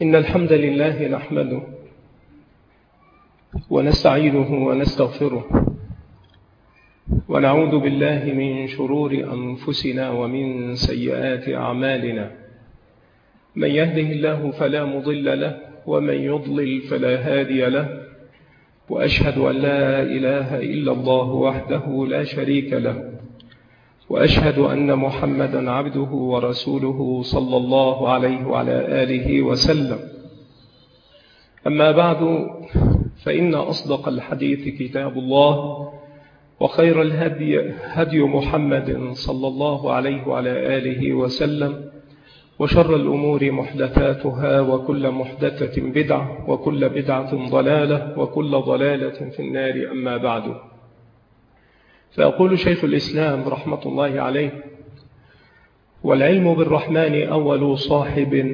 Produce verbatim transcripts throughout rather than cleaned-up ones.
إن الحمد لله نحمده ونستعينه ونستغفره ونعوذ بالله من شرور أنفسنا ومن سيئات أعمالنا. من يهده الله فلا مضل له ومن يضلل فلا هادي له، وأشهد أن لا إله إلا الله وحده لا شريك له، وأشهد أن محمدا عبده ورسوله صلى الله عليه وعلى آله وسلم. أما بعد، فإن أصدق الحديث كتاب الله، وخير الهدي هدي محمد صلى الله عليه وعلى آله وسلم، وشر الأمور محدثاتها، وكل محدثة بدعة، وكل بدعة ضلالة، وكل ضلالة في النار. أما بعد، فأقول شيخ الإسلام رحمة الله عليه: والعلم بالرحمن أول صاحب،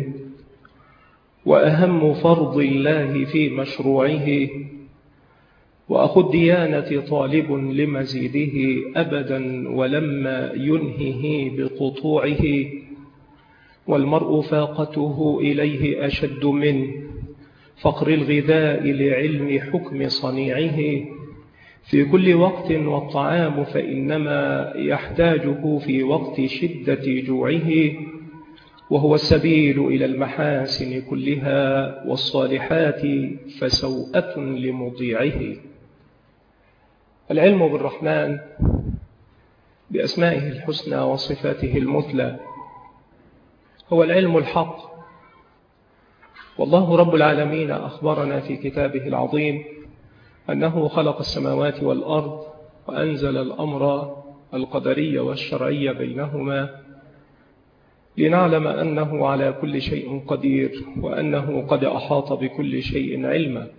وأهم فرض الله في مشروعه، وأخو الديانة طالب لمزيده أبدا ولما ينهه بقطوعه، والمرء فاقته إليه أشد من فقر الغذاء لعلم حكم صنيعه، في كل وقت والطعام فإنما يحتاجه في وقت شدة جوعه، وهو السبيل إلى المحاسن كلها والصالحات فسوءة لمضيعه. العلم بالرحمن بأسمائه الحسنى وصفاته المثلى هو العلم الحق، والله رب العالمين أخبرنا في كتابه العظيم أنه خلق السماوات والأرض وأنزل الأمر القدري والشرعي بينهما، لنعلم أنه على كل شيء قدير، وأنه قد أحاط بكل شيء علما.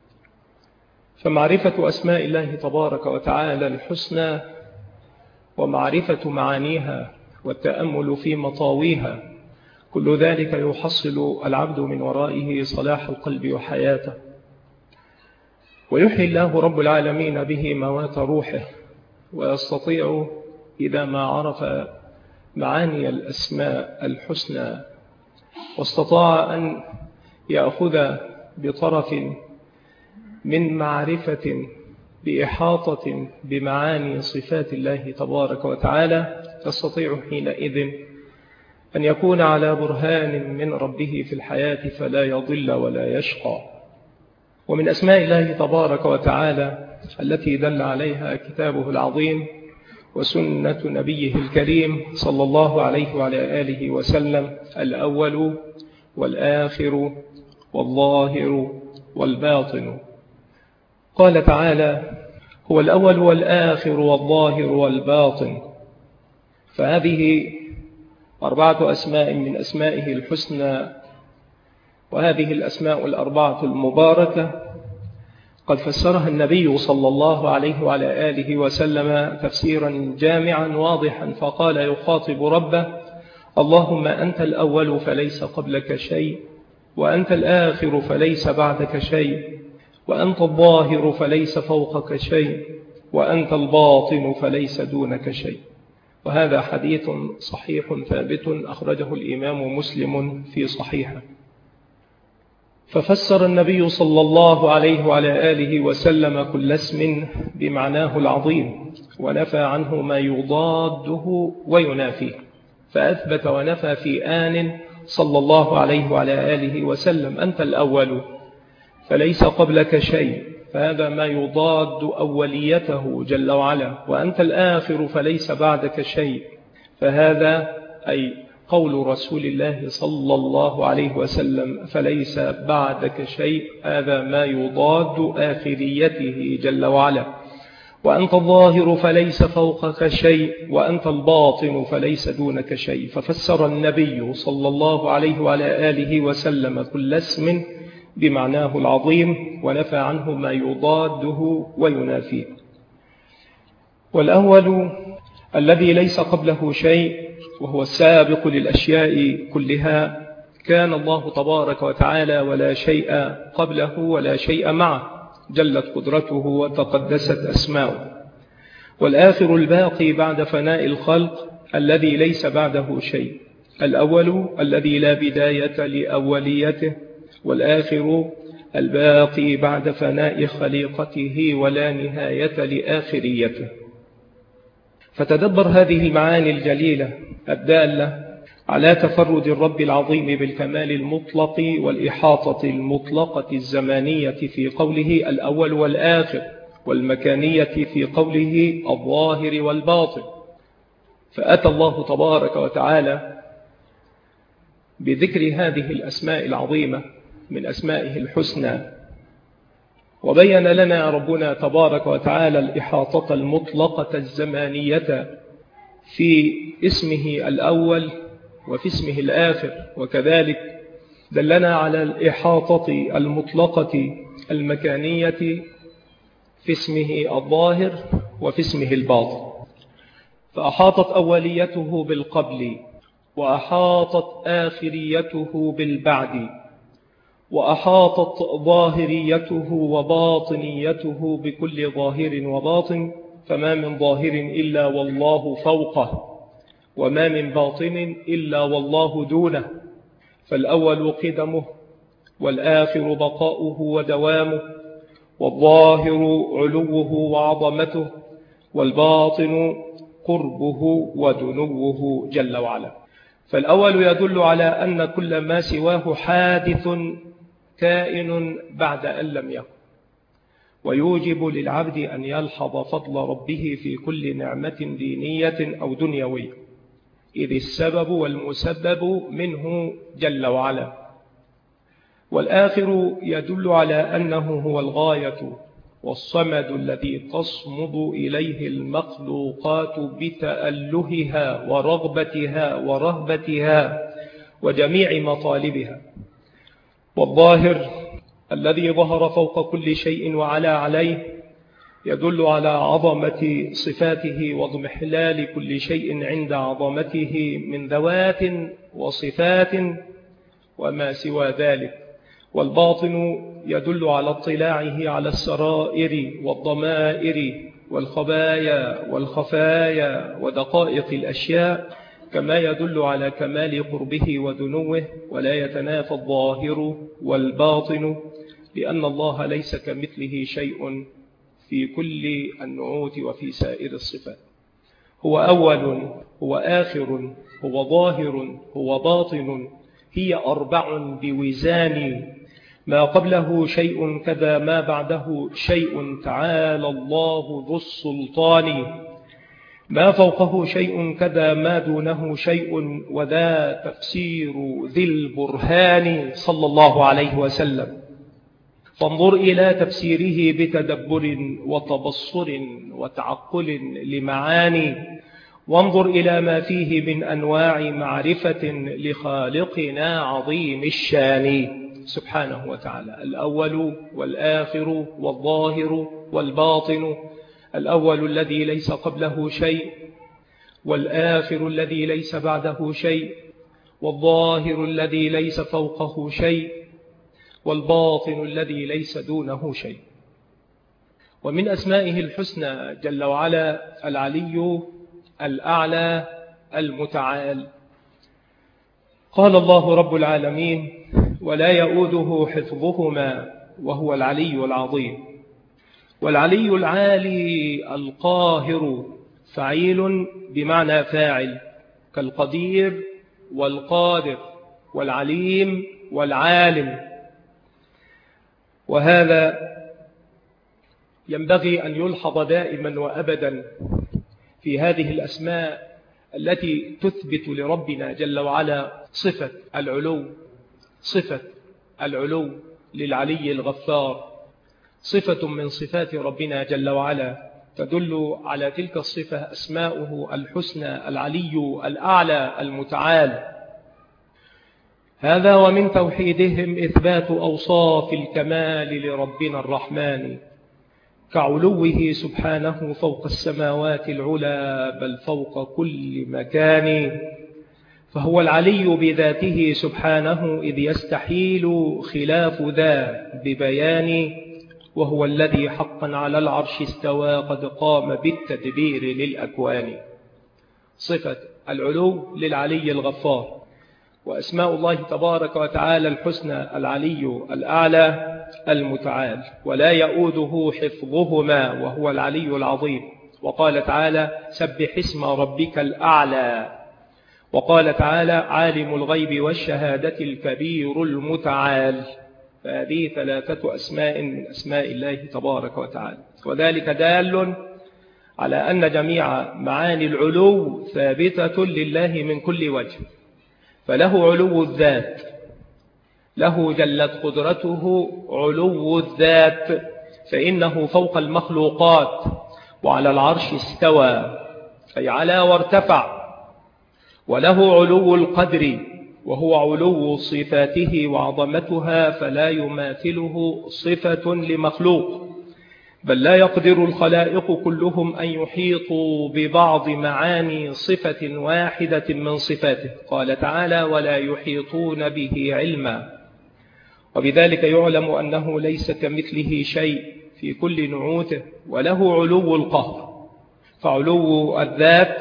فمعرفة أسماء الله تبارك وتعالى الحسنى ومعرفة معانيها والتأمل في مطاويها، كل ذلك يحصل العبد من ورائه صلاح القلب وحياته، ويحيي الله رب العالمين به موات روحه، ويستطيع إذا ما عرف معاني الأسماء الحسنى واستطاع أن يأخذ بطرف من معرفة بإحاطة بمعاني صفات الله تبارك وتعالى، يستطيع حينئذ أن يكون على برهان من ربه في الحياة فلا يضل ولا يشقى. ومن أسماء الله تبارك وتعالى التي دل عليها كتابه العظيم وسنة نبيه الكريم صلى الله عليه وعلى آله وسلم: الأول والآخر والظاهر والباطن. قال تعالى: هو الأول والآخر والظاهر والباطن. فهذه أربعة أسماء من أسمائه الحسنى، وهذه الأسماء الأربعة المباركة قد فسرها النبي صلى الله عليه وعلى آله وسلم تفسيرا جامعا واضحا، فقال يخاطب ربه: اللهم أنت الأول فليس قبلك شيء، وأنت الآخر فليس بعدك شيء، وأنت الظاهر فليس فوقك شيء، وأنت الباطن فليس دونك شيء. وهذا حديث صحيح ثابت أخرجه الإمام مسلم في صحيحه. ففسر النبي صلى الله عليه وعلى آله وسلم كل اسم بمعناه العظيم، ونفى عنه ما يضاده وينافيه، فأثبت ونفى في آن صلى الله عليه وعلى آله وسلم: أنت الأول فليس قبلك شيء، فهذا ما يضاد أوليته جل وعلا، وأنت الآخر فليس بعدك شيء، فهذا أي قول رسول الله صلى الله عليه وسلم فليس بعدك شيء، هذا ما يضاد آخريته جل وعلا. وأنت الظاهر فليس فوقك شيء، وأنت الباطن فليس دونك شيء. ففسر النبي صلى الله عليه وعلى آله وسلم كل اسم بمعناه العظيم، ونفى عنه ما يضاده وينافيه. والأول الذي ليس قبله شيء، وهو السابق للأشياء كلها، كان الله تبارك وتعالى ولا شيء قبله ولا شيء معه، جلت قدرته وتقدست أسماؤه. والآخر الباقي بعد فناء الخلق الذي ليس بعده شيء، الأول الذي لا بداية لأوليته، والآخر الباقي بعد فناء خليقته ولا نهاية لآخريته. فتدبر هذه المعاني الجليلة الدالة على تفرد الرب العظيم بالكمال المطلق والإحاطة المطلقة الزمانية في قوله الأول والآخر، والمكانية في قوله الظاهر والباطن. فأتى الله تبارك وتعالى بذكر هذه الأسماء العظيمة من أسمائه الحسنى، وبين لنا ربنا تبارك وتعالى الإحاطة المطلقة الزمانية في اسمه الأول وفي اسمه الآخر، وكذلك دلنا على الإحاطة المطلقة المكانية في اسمه الظاهر وفي اسمه الباطن. فأحاطت أوليته بالقبل، وأحاطت آخريته بالبعد، وأحاطت ظاهريته وباطنيته بكل ظاهر وباطن، فما من ظاهر إلا والله فوقه، وما من باطن إلا والله دونه. فالأول قدمه، والآخر بقاؤه ودوامه، والظاهر علوه وعظمته، والباطن قربه ودنوه جل وعلا. فالأول يدل على أن كل ما سواه حادث كائن بعد أن لم يكن، ويوجب للعبد أن يلحظ فضل ربه في كل نعمة دينية أو دنيوية، إذ السبب والمسبب منه جل وعلا. والآخر يدل على أنه هو الغاية والصمد الذي تصمد إليه المخلوقات بتألهها ورغبتها ورهبتها وجميع مطالبها. والظاهر الذي ظهر فوق كل شيء وعلا عليه يدل على عظمة صفاته واضمحلال كل شيء عند عظمته من ذوات وصفات وما سوى ذلك. والباطن يدل على اطلاعه على السرائر والضمائر والخبايا والخفايا ودقائق الأشياء، كما يدل على كمال قربه ودنوه. ولا يتنافى الظاهر والباطن، لأن الله ليس كمثله شيء في كل النعوت وفي سائر الصفات. هو أول، هو آخر، هو ظاهر، هو باطن، هي أربع بوزان، ما قبله شيء كذا ما بعده شيء، تعالى الله ذو السلطان. ما فوقه شيء كذا ما دونه شيء، وذا تفسير ذي البرهان صلى الله عليه وسلم. فانظر إلى تفسيره بتدبر وتبصر وتعقل لمعاني، وانظر إلى ما فيه من أنواع معرفة لخالقنا عظيم الشان سبحانه وتعالى. الأول والآخر والظاهر والباطن، الأول الذي ليس قبله شيء، والآخر الذي ليس بعده شيء، والظاهر الذي ليس فوقه شيء، والباطن الذي ليس دونه شيء. ومن أسمائه الحسنى جل وعلا العلي الأعلى المتعال. قال الله رب العالمين: ولا يؤوده حفظهما وهو العلي العظيم. والعلي العالي القاهر فعيل بمعنى فاعل، كالقدير والقادر والعليم والعالم. وهذا ينبغي أن يلحظ دائما وأبدا في هذه الأسماء التي تثبت لربنا جل وعلا صفة العلو، صفة العلو للعلي الغفار، صفة من صفات ربنا جل وعلا تدل على تلك الصفة أسماؤه الحسنى العلي الأعلى المتعال. هذا ومن توحيدهم إثبات أوصاف الكمال لربنا الرحمن، كعلوه سبحانه فوق السماوات العلى بل فوق كل مكان. فهو العلي بذاته سبحانه، إذ يستحيل خلاف ذا ببيان. وهو الذي حقا على العرش استوى قد قام بالتدبير للأكوان. صفة العلو للعلي الغفار. وأسماء الله تبارك وتعالى الحسنى العلي الأعلى المتعال، ولا يؤوده حفظهما وهو العلي العظيم. وقال تعالى: سبح اسم ربك الأعلى. وقال تعالى: عالم الغيب والشهادة الكبير المتعال. فهذه ثلاثة أسماء من أسماء الله تبارك وتعالى، وذلك دال على أن جميع معاني العلو ثابتة لله من كل وجه. فله علو الذات، له جلت قدرته علو الذات، فإنه فوق المخلوقات، وعلى العرش استوى أي على وارتفع. وله علو القدر، وهو علو صفاته وعظمتها، فلا يماثله صفة لمخلوق، بل لا يقدر الخلائق كلهم أن يحيطوا ببعض معاني صفة واحدة من صفاته. قال تعالى: ولا يحيطون به علما. وبذلك يعلم أنه ليس كمثله شيء في كل نعوته. وله علو القهر، فعلو الذات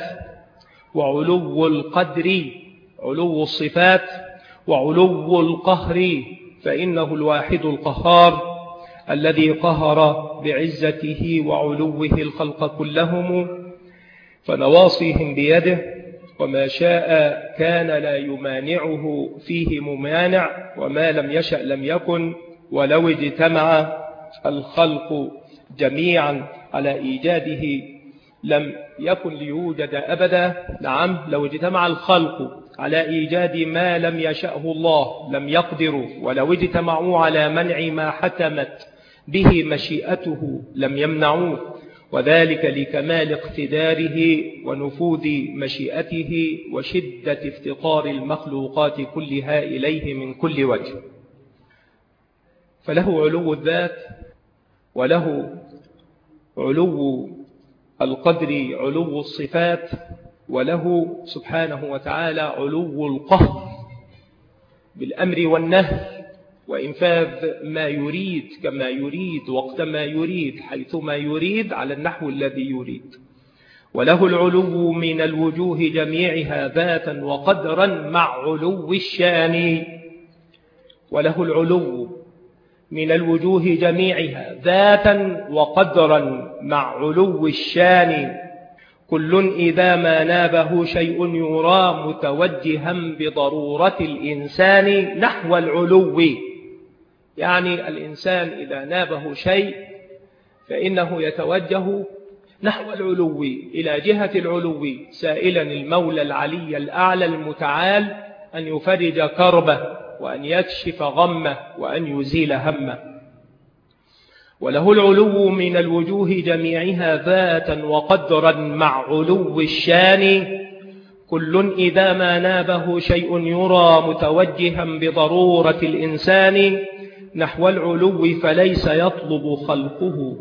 وعلو القدر علو الصفات، وعلو القهر فإنه الواحد القهار الذي قهر بعزته وعلوه الخلق كلهم، فنواصيهم بيده، وما شاء كان لا يمانعه فيه ممانع، وما لم يشأ لم يكن. ولو اجتمع الخلق جميعا على إيجاده لم يكن ليوجد أبدا. نعم، لو اجتمع الخلق على إيجاد ما لم يشأه الله لم يقدروا، ولو اجتمعوا على منع ما حكمت به مشيئته لم يمنعوه، وذلك لكمال اقتداره ونفوذ مشيئته وشدة افتقار المخلوقات كلها إليه من كل وجه. فله علو الذات، وله علو القدر علو الصفات، وله سبحانه وتعالى علو القهر بالأمر والنهي وإنفاذ ما يريد كما يريد وقت ما يريد حيثما يريد على النحو الذي يريد. وله العلو من الوجوه جميعها ذاتا وقدرا مع علو الشان. وله العلو من الوجوه جميعها ذاتا وقدرا مع علو الشان. كل إذا ما نابه شيء يرى متوجها بضرورة الإنسان نحو العلو. يعني الإنسان إذا نابه شيء فإنه يتوجه نحو العلو، إلى جهة العلو، سائلا المولى العلي الأعلى المتعال أن يفرج كربه، وأن يكشف غمه، وأن يزيل همه. وله العلو من الوجوه جميعها ذاتا وقدرا مع علو الشان. كل إذا ما نابه شيء يرى متوجها بضرورة الإنسان نحو العلو، فليس يطلب خلقه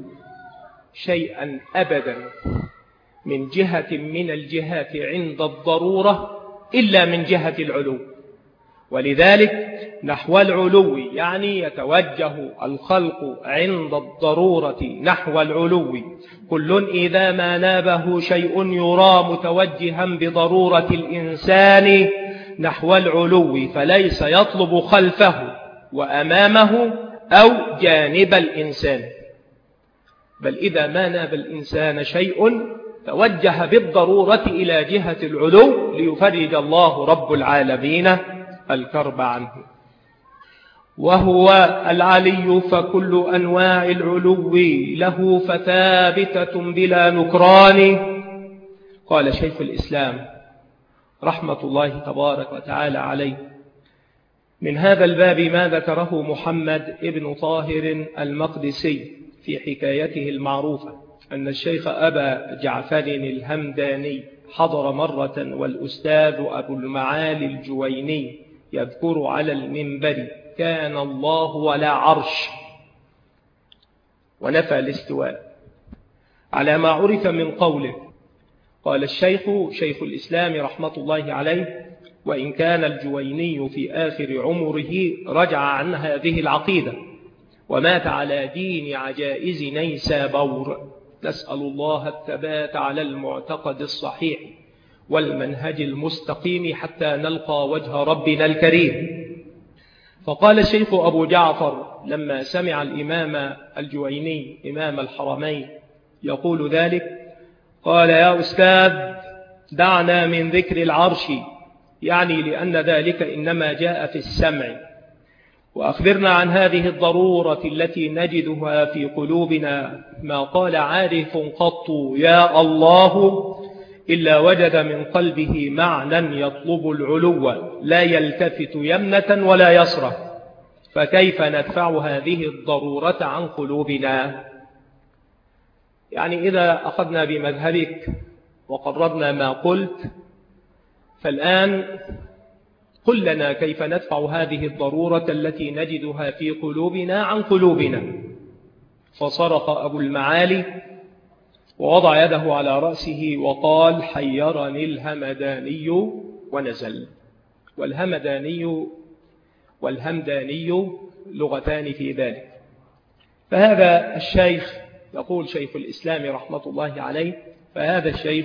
شيئا أبدا من جهة من الجهات عند الضرورة إلا من جهة العلو. ولذلك نحو العلو يعني يتوجه الخلق عند الضرورة نحو العلو. كل إذا ما نابه شيء يرى متوجها بضرورة الإنسان نحو العلو، فليس يطلب خلفه وأمامه أو جانب الإنسان، بل إذا ما ناب الإنسان شيء توجه بالضرورة إلى جهة العلو ليفرج الله رب العالمين الكرب عنه. وهو العلي فكل أنواع العلو له فثابتة بلا نكران. قال شيخ الإسلام رحمة الله تبارك وتعالى عليه: من هذا الباب ما ذكره محمد ابن طاهر المقدسي في حكايته المعروفة أن الشيخ أبا جعفر الهمداني حضر مرة والأستاذ أبو المعالي الجويني يذكر على المنبر: كان الله ولا عرش، ونفى الاستواء على ما عرف من قوله. قال الشيخ شيخ الإسلام رحمة الله عليه: وإن كان الجويني في آخر عمره رجع عن هذه العقيدة ومات على دين عجائز نيسابور، نسأل الله الثبات على المعتقد الصحيح والمنهج المستقيم حتى نلقى وجه ربنا الكريم. فقال الشيخ أبو جعفر لما سمع الإمام الجويني إمام الحرمين يقول ذلك، قال: يا أستاذ، دعنا من ذكر العرش، يعني لأن ذلك إنما جاء في السمع، وأخبرنا عن هذه الضرورة التي نجدها في قلوبنا. ما قال عارف قط يا الله إلا وجد من قلبه معنى يطلب العلو، لا يلتفت يمنة ولا يسرة. فكيف ندفع هذه الضرورة عن قلوبنا؟ يعني إذا أخذنا بمذهبك وقررنا ما قلت، فالآن قل لنا كيف ندفع هذه الضرورة التي نجدها في قلوبنا عن قلوبنا. فصرخ أبو المعالي ووضع يده على رأسه وقال: حيرني الهمداني، ونزل. والهمداني والهمداني لغتان في ذلك. فهذا الشيخ يقول شيخ الإسلام رحمة الله عليه، فهذا الشيخ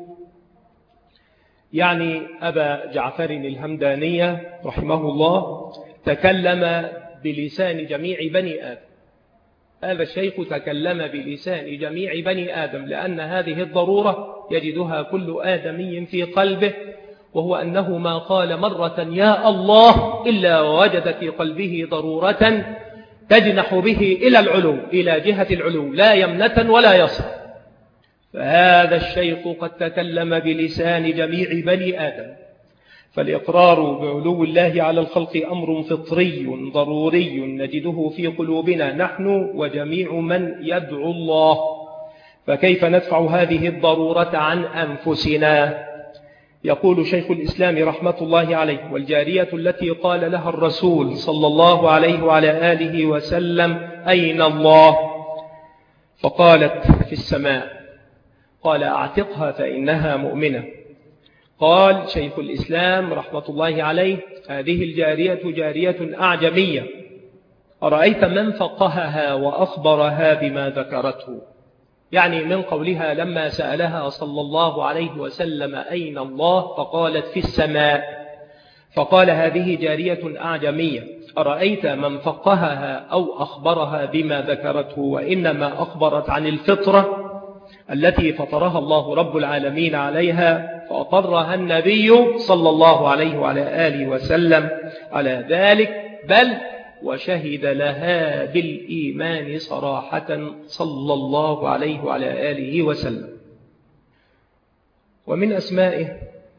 يعني أبا جعفر الهمداني رحمه الله تكلم بلسان جميع بني آدم. هذا الشيخ تكلم بلسان جميع بني آدم، لأن هذه الضرورة يجدها كل آدمي في قلبه، وهو أنه ما قال مرة يا الله إلا وجد في قلبه ضرورة تجنح به إلى العلو، إلى جهة العلو، لا يمنة ولا يسر. فهذا الشيخ قد تكلم بلسان جميع بني آدم. فالإقرار بعلو الله على الخلق أمر فطري ضروري نجده في قلوبنا نحن وجميع من يدعو الله. فكيف ندفع هذه الضرورة عن أنفسنا؟ يقول شيخ الإسلام رحمة الله عليه: والجارية التي قال لها الرسول صلى الله عليه وعلى آله وسلم أين الله؟ فقالت في السماء. قال: أعتقها فإنها مؤمنة. قال شيخ الإسلام رحمة الله عليه: هذه الجارية جارية أعجمية، أرأيت من فقهها وأخبرها بما ذكرته؟ يعني من قولها لما سألها صلى الله عليه وسلم أين الله فقالت في السماء، فقال هذه جارية أعجمية، أرأيت من فقهها أو أخبرها بما ذكرته؟ وإنما أخبرت عن الفطرة التي فطرها الله رب العالمين عليها، فأقرها النبي صلى الله عليه وعلى آله وسلم على ذلك، بل وشهد لها بالإيمان صراحة صلى الله عليه وعلى آله وسلم. ومن أسمائه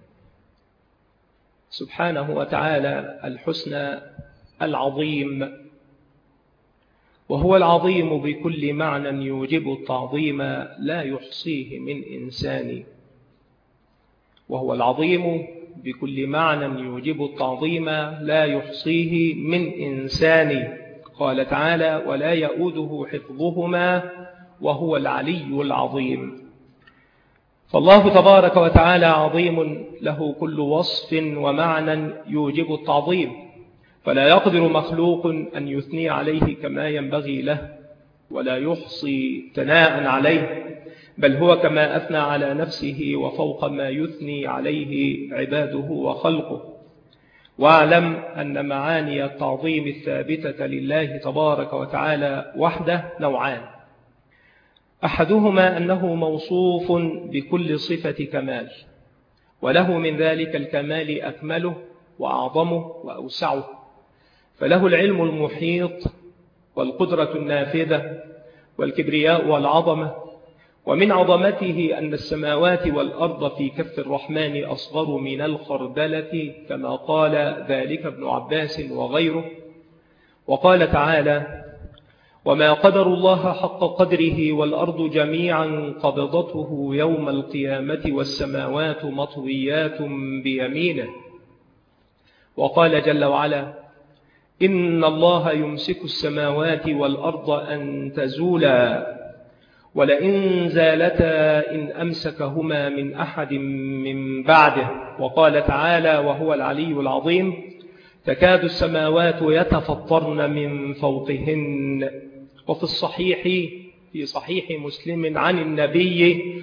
سبحانه وتعالى الحسنى العظيم، وهو العظيم بكل معنى يوجب التعظيم لا يحصيه من إنسان. وهو العظيم بكل معنى يوجب التعظيم لا يحصيه من إنسان. قال تعالى: ولا يؤوده حفظهما وهو العلي العظيم. فالله تبارك وتعالى عظيم له كل وصف ومعنى يوجب التعظيم، فلا يقدر مخلوق أن يثني عليه كما ينبغي له، ولا يحصي ثناء عليه، بل هو كما أثنى على نفسه وفوق ما يثني عليه عباده وخلقه. واعلم أن معاني التعظيم الثابتة لله تبارك وتعالى وحده نوعان: أحدهما أنه موصوف بكل صفة كمال، وله من ذلك الكمال أكمله وأعظمه وأوسعه، فله العلم المحيط والقدرة النافذة والكبرياء والعظمة. ومن عظمته أن السماوات والأرض في كف الرحمن أصغر من الخردلة، كما قال ذلك ابن عباس وغيره. وقال تعالى: وما قدر الله حق قدره والأرض جميعا قبضته يوم القيامة والسماوات مطويات بيمينه. وقال جل وعلا: إن الله يمسك السماوات والأرض أن تزولا ولئن زالتا إن أمسكهما من أحد من بعده. وقال تعالى وهو العلي العظيم: تكاد السماوات يتفطرن من فوقهن. وفي الصحيح في صحيح مسلم عن النبي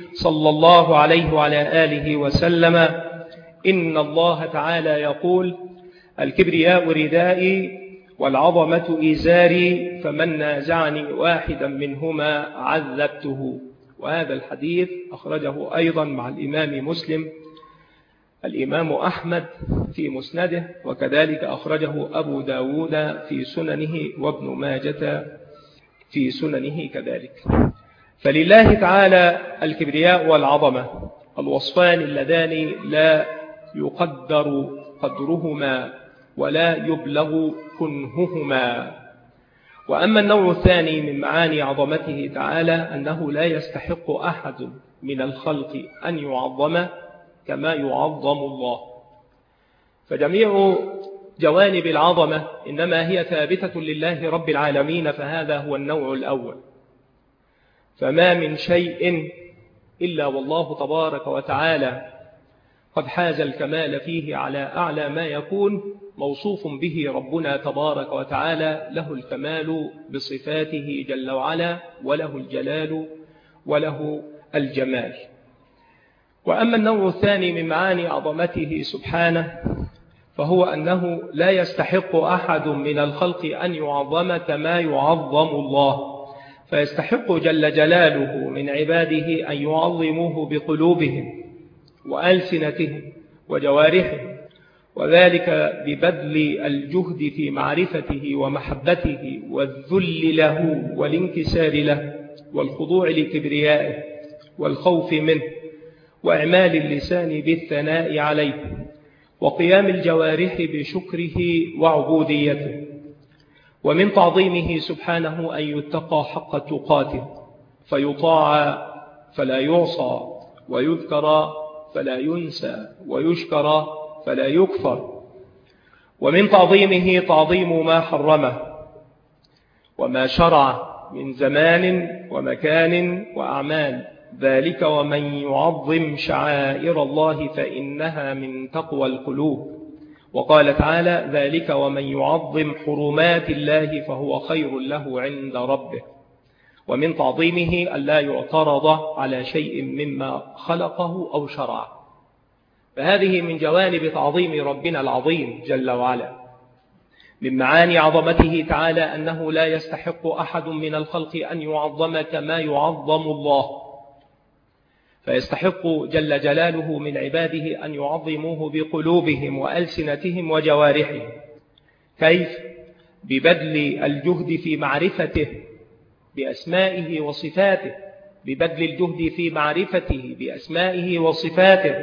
صلى الله عليه وعلى آله وسلم: إن الله تعالى يقول: الكبرياء ردائي والعظمة إزاري، فمن نازعني واحدا منهما عذبته. وهذا الحديث أخرجه أيضا مع الإمام مسلم الإمام أحمد في مسنده، وكذلك أخرجه أبو داود في سننه وابن ماجة في سننه كذلك. فلله تعالى الكبرياء والعظمة، الوصفان اللذان لا يقدر قدرهما ولا يبلغ كنههما. وأما النوع الثاني من معاني عظمته تعالى أنه لا يستحق أحد من الخلق أن يعظم كما يعظم الله. فجميع جوانب العظمة إنما هي ثابتة لله رب العالمين، فهذا هو النوع الأول. فما من شيء إلا والله تبارك وتعالى قد حاز الكمال فيه على أعلى ما يكون، موصوف به ربنا تبارك وتعالى، له الكمال بصفاته جل وعلا، وله الجلال وله الجمال. وأما النوع الثاني من معاني عظمته سبحانه فهو أنه لا يستحق أحد من الخلق أن يعظم كما يعظم الله، فيستحق جل جلاله من عباده أن يعظموه بقلوبهم وألسنتهم وجوارحهم، وذلك ببذل الجهد في معرفته ومحبته والذل له والانكسار له والخضوع لكبريائه والخوف منه، وإعمال اللسان بالثناء عليه، وقيام الجوارح بشكره وعبوديته. ومن تعظيمه سبحانه أن يتقى حق تقاته، فيطاع فلا يعصى، ويذكر فلا ينسى، ويشكر فلا يكفر. ومن تعظيمه تعظيم ما حرمه وما شرع من زمان ومكان وأعمال، ذلك ومن يعظم شعائر الله فإنها من تقوى القلوب. وقال تعالى: ذلك ومن يعظم حرمات الله فهو خير له عند ربه. ومن تعظيمه ألا يعترض على شيء مما خلقه أو شرعه. فهذه من جوانب تعظيم ربنا العظيم جل وعلا. من معاني عظمته تعالى أنه لا يستحق أحد من الخلق أن يعظم كما يعظم الله، فيستحق جل جلاله من عباده أن يعظموه بقلوبهم وألسنتهم وجوارحهم. كيف؟ ببذل الجهد في معرفته بأسمائه وصفاته، ببذل الجهد في معرفته بأسمائه وصفاته،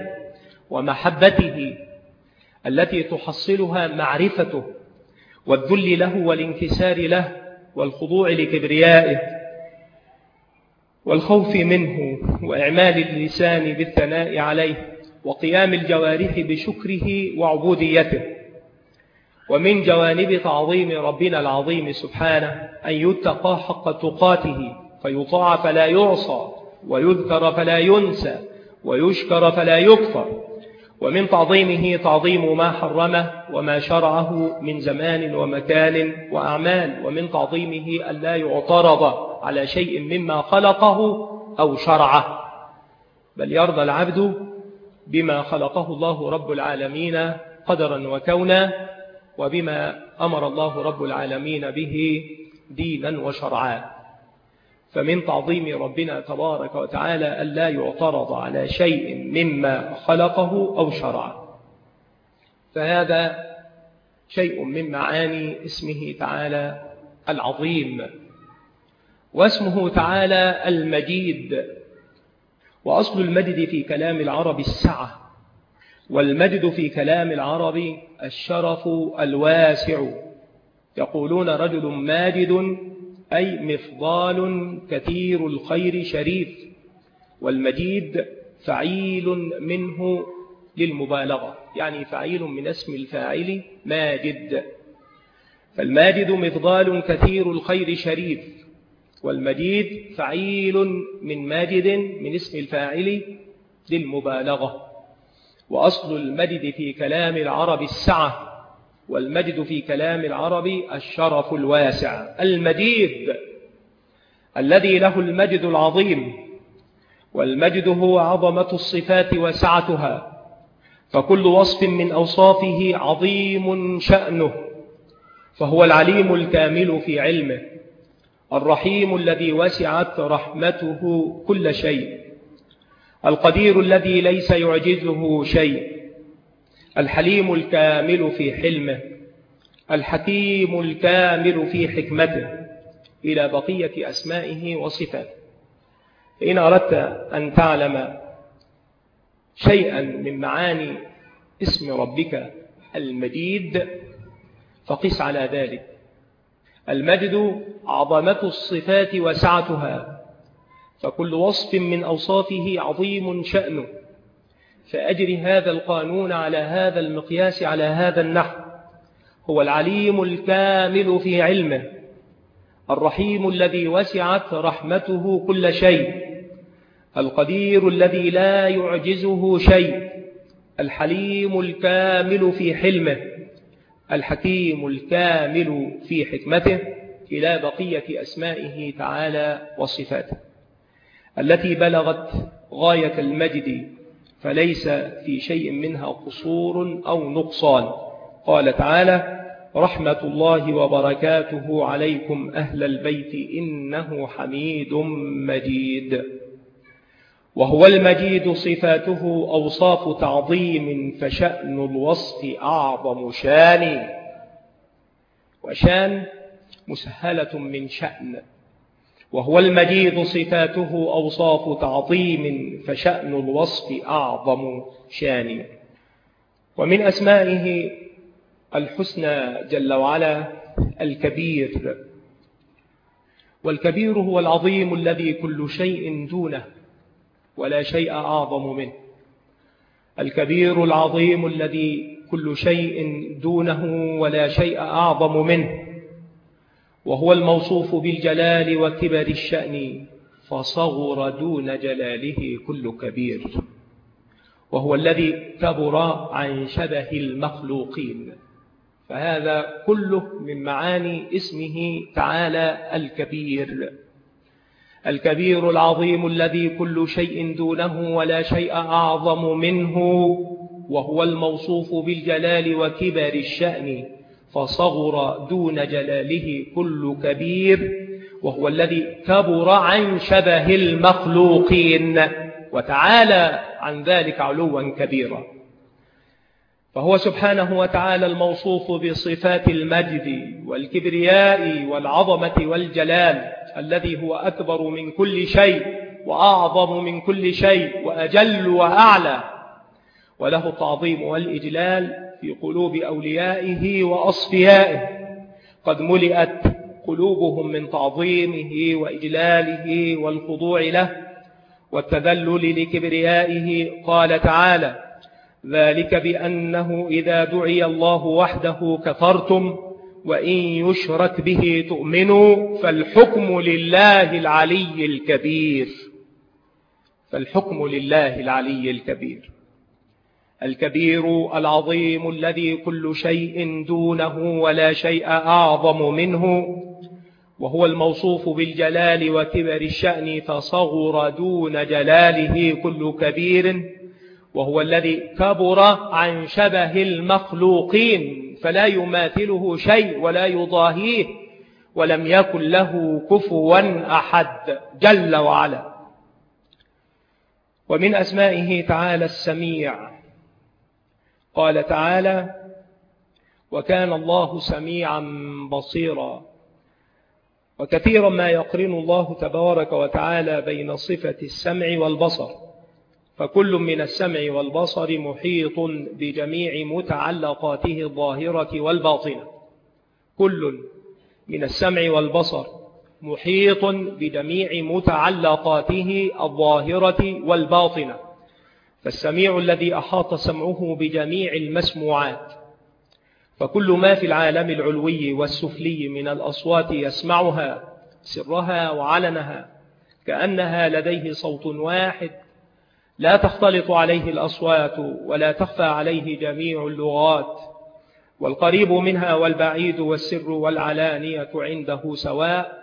ومحبته التي تحصلها معرفته، والذل له والانكسار له، والخضوع لكبريائه، والخوف منه، وإعمال اللسان بالثناء عليه، وقيام الجوارح بشكره وعبوديته. ومن جوانب تعظيم ربنا العظيم سبحانه أن يتقى حق تقاته، فيطاع فلا يعصى، ويذكر فلا ينسى، ويشكر فلا يكفر. ومن تعظيمه تعظيم ما حرمه وما شرعه من زمان ومكان وأعمال. ومن تعظيمه ألا يعترض على شيء مما خلقه أو شرعه، بل يرضى العبد بما خلقه الله رب العالمين قدرا وكونا، وبما أمر الله رب العالمين به دينا وشرعا. فمن تعظيم ربنا تبارك وتعالى ألا يعترض على شيء مما خلقه أو شرعه. فهذا شيء من معاني اسمه تعالى العظيم. واسمه تعالى المجيد. وأصل المجد في كلام العرب السعة، والمجد في كلام العرب الشرف الواسع. يقولون رجل ماجد أي مفضال كثير الخير شريف، والمجيد فعيل منه للمبالغة، يعني فعيل من اسم الفاعل ماجد. فالماجد مفضال كثير الخير شريف، والمجيد فعيل من ماجد من اسم الفاعل للمبالغة. وأصل المجد في كلام العرب السعة، والمجد في كلام العرب الشرف الواسع. المجيد الذي له المجد العظيم، والمجد هو عظمة الصفات وسعتها، فكل وصف من أوصافه عظيم شأنه، فهو العليم الكامل في علمه، الرحيم الذي وسعت رحمته كل شيء، القدير الذي ليس يعجزه شيء، الحليم الكامل في حلمه، الحكيم الكامل في حكمته، إلى بقية أسمائه وصفاته. إن أردت أن تعلم شيئا من معاني اسم ربك المجيد فقس على ذلك. المجد عظمة الصفات وسعتها، فكل وصف من أوصافه عظيم شأنه، فأجري هذا القانون على هذا المقياس على هذا النحو: هو العليم الكامل في علمه، الرحيم الذي وسعت رحمته كل شيء، القدير الذي لا يعجزه شيء، الحليم الكامل في حلمه، الحكيم الكامل في حكمته، إلى بقية أسمائه تعالى وصفاته التي بلغت غاية المجد، فليس في شيء منها قصور أو نقصان. قال تعالى: رحمة الله وبركاته عليكم أهل البيت إنه حميد مجيد. وهو المجيد صفاته أوصاف تعظيم، فشأن الوصف أعظم شان. وشان مسهلة من شأن. وهو المجيد صفاته أوصاف تعظيم، فشأن الوصف أعظم شان. ومن أسمائه الحسنى جل وعلا الكبير، والكبير هو العظيم الذي كل شيء دونه ولا شيء أعظم منه. الكبير العظيم الذي كل شيء دونه ولا شيء أعظم منه، وهو الموصوف بالجلال وكبر الشأن، فصغر دون جلاله كل كبير. وهو الذي كبر عن شبه المخلوقين، فهذا كله من معاني اسمه تعالى الكبير. الكبير العظيم الذي كل شيء دونه ولا شيء أعظم منه، وهو الموصوف بالجلال وكبر الشأن، فصغر دون جلاله كل كبير. وهو الذي كبر عن شبه المخلوقين وتعالى عن ذلك علوا كبيرا. فهو سبحانه وتعالى الموصوف بصفات المجد والكبرياء والعظمة والجلال، الذي هو أكبر من كل شيء وأعظم من كل شيء وأجل وأعلى، وله التعظيم والإجلال في قلوب أوليائه وأصفيائه. قد ملئت قلوبهم من تعظيمه وإجلاله والخضوع له والتذلل لكبريائه. قال تعالى: ذلك بأنه إذا دعي الله وحده كفرتم وإن يشرك به تؤمنوا فالحكم لله العلي الكبير. فالحكم لله العلي الكبير. الكبير العظيم الذي كل شيء دونه ولا شيء أعظم منه، وهو الموصوف بالجلال وكبر الشأن، فصغر دون جلاله كل كبير. وهو الذي كبر عن شبه المخلوقين، فلا يماثله شيء ولا يضاهيه، ولم يكن له كفوا أحد جل وعلا. ومن أسمائه تعالى السميع. قال تعالى: وكان الله سميعا بصيرا. وكثيرا ما يقرن الله تبارك وتعالى بين صفة السمع والبصر، فكل من السمع والبصر محيط بجميع متعلقاته الظاهرة والباطنة. كل من السمع والبصر محيط بجميع متعلقاته الظاهرة والباطنة. فالسميع الذي أحاط سمعه بجميع المسموعات، فكل ما في العالم العلوي والسفلي من الأصوات يسمعها سرها وعلنها، كأنها لديه صوت واحد لا تختلط عليه الأصوات ولا تخفى عليه جميع اللغات، والقريب منها والبعيد والسر والعلانية عنده سواء،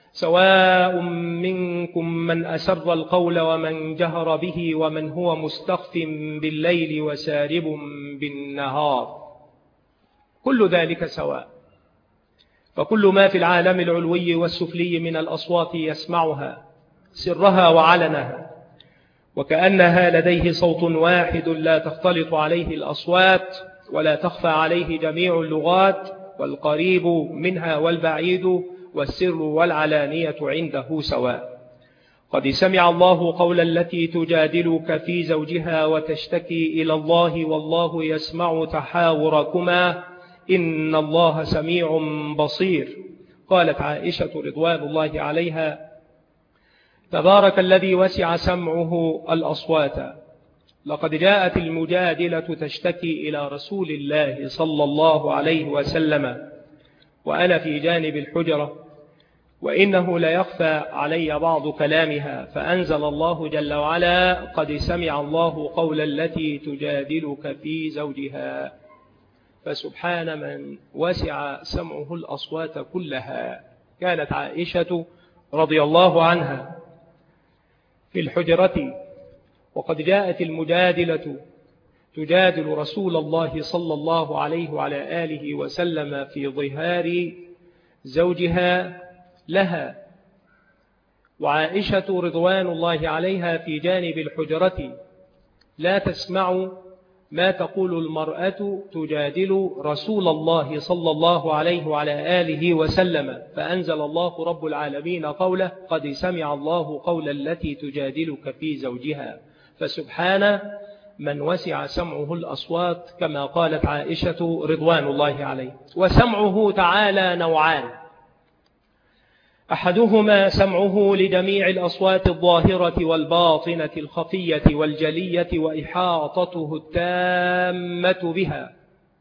سواء منكم من أسر القول ومن جهر به ومن هو مستخف بالليل وسارب بالنهار، كل ذلك سواء. فكل ما في العالم العلوي والسفلي من الأصوات يسمعها سرها وعلنها، وكأنها لديه صوت واحد لا تختلط عليه الأصوات ولا تخفى عليه جميع اللغات، والقريب منها والبعيد والسر والعلانية عنده سواء. قد سمع الله قول التي تجادلك في زوجها وتشتكي إلى الله والله يسمع تحاوركما إن الله سميع بصير. قالت عائشة رضوان الله عليها: تبارك الذي وسع سمعه الأصوات، لقد جاءت المجادلة تشتكي إلى رسول الله صلى الله عليه وسلم وأنا في جانب الحجرة، وإنه لا يخفى علي بعض كلامها، فأنزل الله جل وعلا: قد سمع الله قول التي تجادلك في زوجها. فسبحان من وسع سمعه الأصوات كلها. كانت عائشة رضي الله عنها في الحجرة، وقد جاءت المجادلة تجادل رسول الله صلى الله عليه وعلى آله وسلم في ظهار زوجها لها، وعائشة رضوان الله عليها في جانب الحجرة لا تسمع ما تقول المرأة تجادل رسول الله صلى الله عليه وعلى آله وسلم، فأنزل الله رب العالمين قوله: قد سمع الله قول التي تجادلك في زوجها. فسبحان من وسع سمعه الأصوات كما قالت عائشة رضوان الله عليه. وسمعه تعالى نوعان: أحدهما سمعه لجميع الأصوات الظاهرة والباطنة الخفية والجلية وإحاطته التامة بها،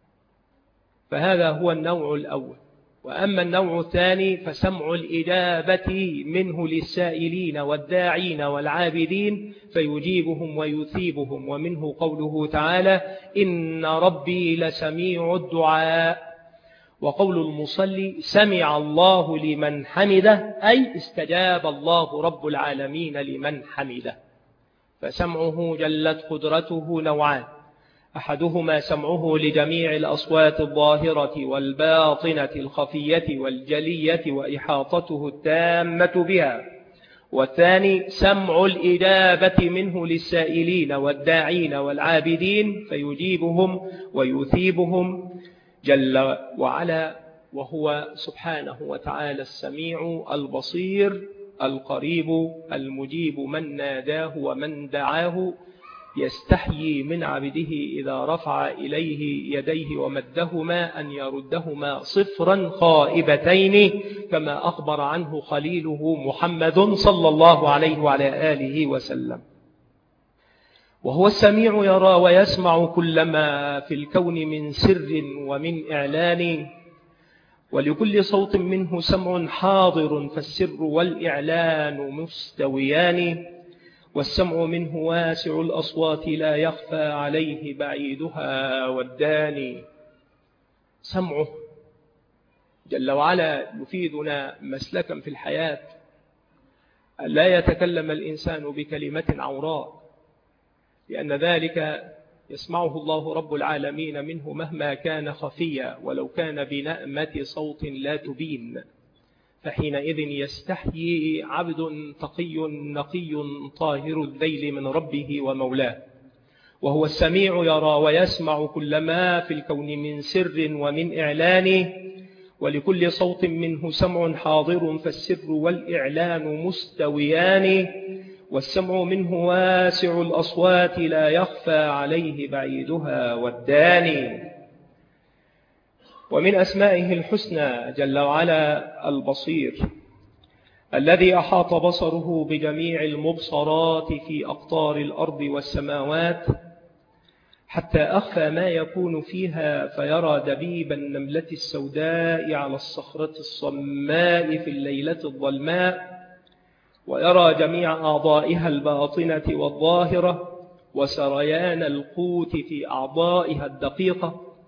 فهذا هو النوع الأول. وأما النوع الثاني فسمع الإجابة منه للسائلين والداعين والعابدين فيجيبهم ويثيبهم، ومنه قوله تعالى: إن ربي لسميع الدعاء. وقول المصلي: سمع الله لمن حمده، أي استجاب الله رب العالمين لمن حمده. فسمعه جلت قدرته نوعان: أحدهما سمعه لجميع الأصوات الظاهرة والباطنة الخفية والجلية وإحاطته التامة بها، والثاني سمع الإجابة منه للسائلين والداعين والعابدين فيجيبهم ويثيبهم جل وعلا، وهو سبحانه وتعالى السميع البصير القريب المجيب من ناداه ومن دعاه، يستحيي من عبده إذا رفع إليه يديه ومدهما أن يردهما صفرا خائبتين، كما أخبر عنه خليله محمد صلى الله عليه وعلى آله وسلم. وهو السميع يرى ويسمع كل ما في الكون من سر ومن إعلان، ولكل صوت منه سمع حاضر فالسر والإعلان مستويان، والسمع منه واسع الأصوات لا يخفى عليه بعيدها والداني. سمعه جل وعلا يفيدنا مسلكا في الحياة، لا يتكلم الإنسان بكلمة عوراء، لأن ذلك يسمعه الله رب العالمين منه مهما كان خفيا ولو كان بنأمة صوت لا تبين، فحينئذ يستحيي عبد تقي نقي طاهر الذيل من ربه ومولاه. وهو السميع يرى ويسمع كل ما في الكون من سر ومن إعلان، ولكل صوت منه سمع حاضر فالسر والإعلان مستويان، والسمع منه واسع الأصوات لا يخفى عليه بعيدها والداني. ومن أسمائه الحسنى جل وعلا البصير، الذي أحاط بصره بجميع المبصرات في أقطار الأرض والسماوات، حتى أخفى ما يكون فيها فيرى دبيب النملة السوداء على الصخرة الصماء في الليلة الظلماء، ويرى جميع أعضائها الباطنة والظاهرة، وسريان القوت في أعضائها الدقيقة،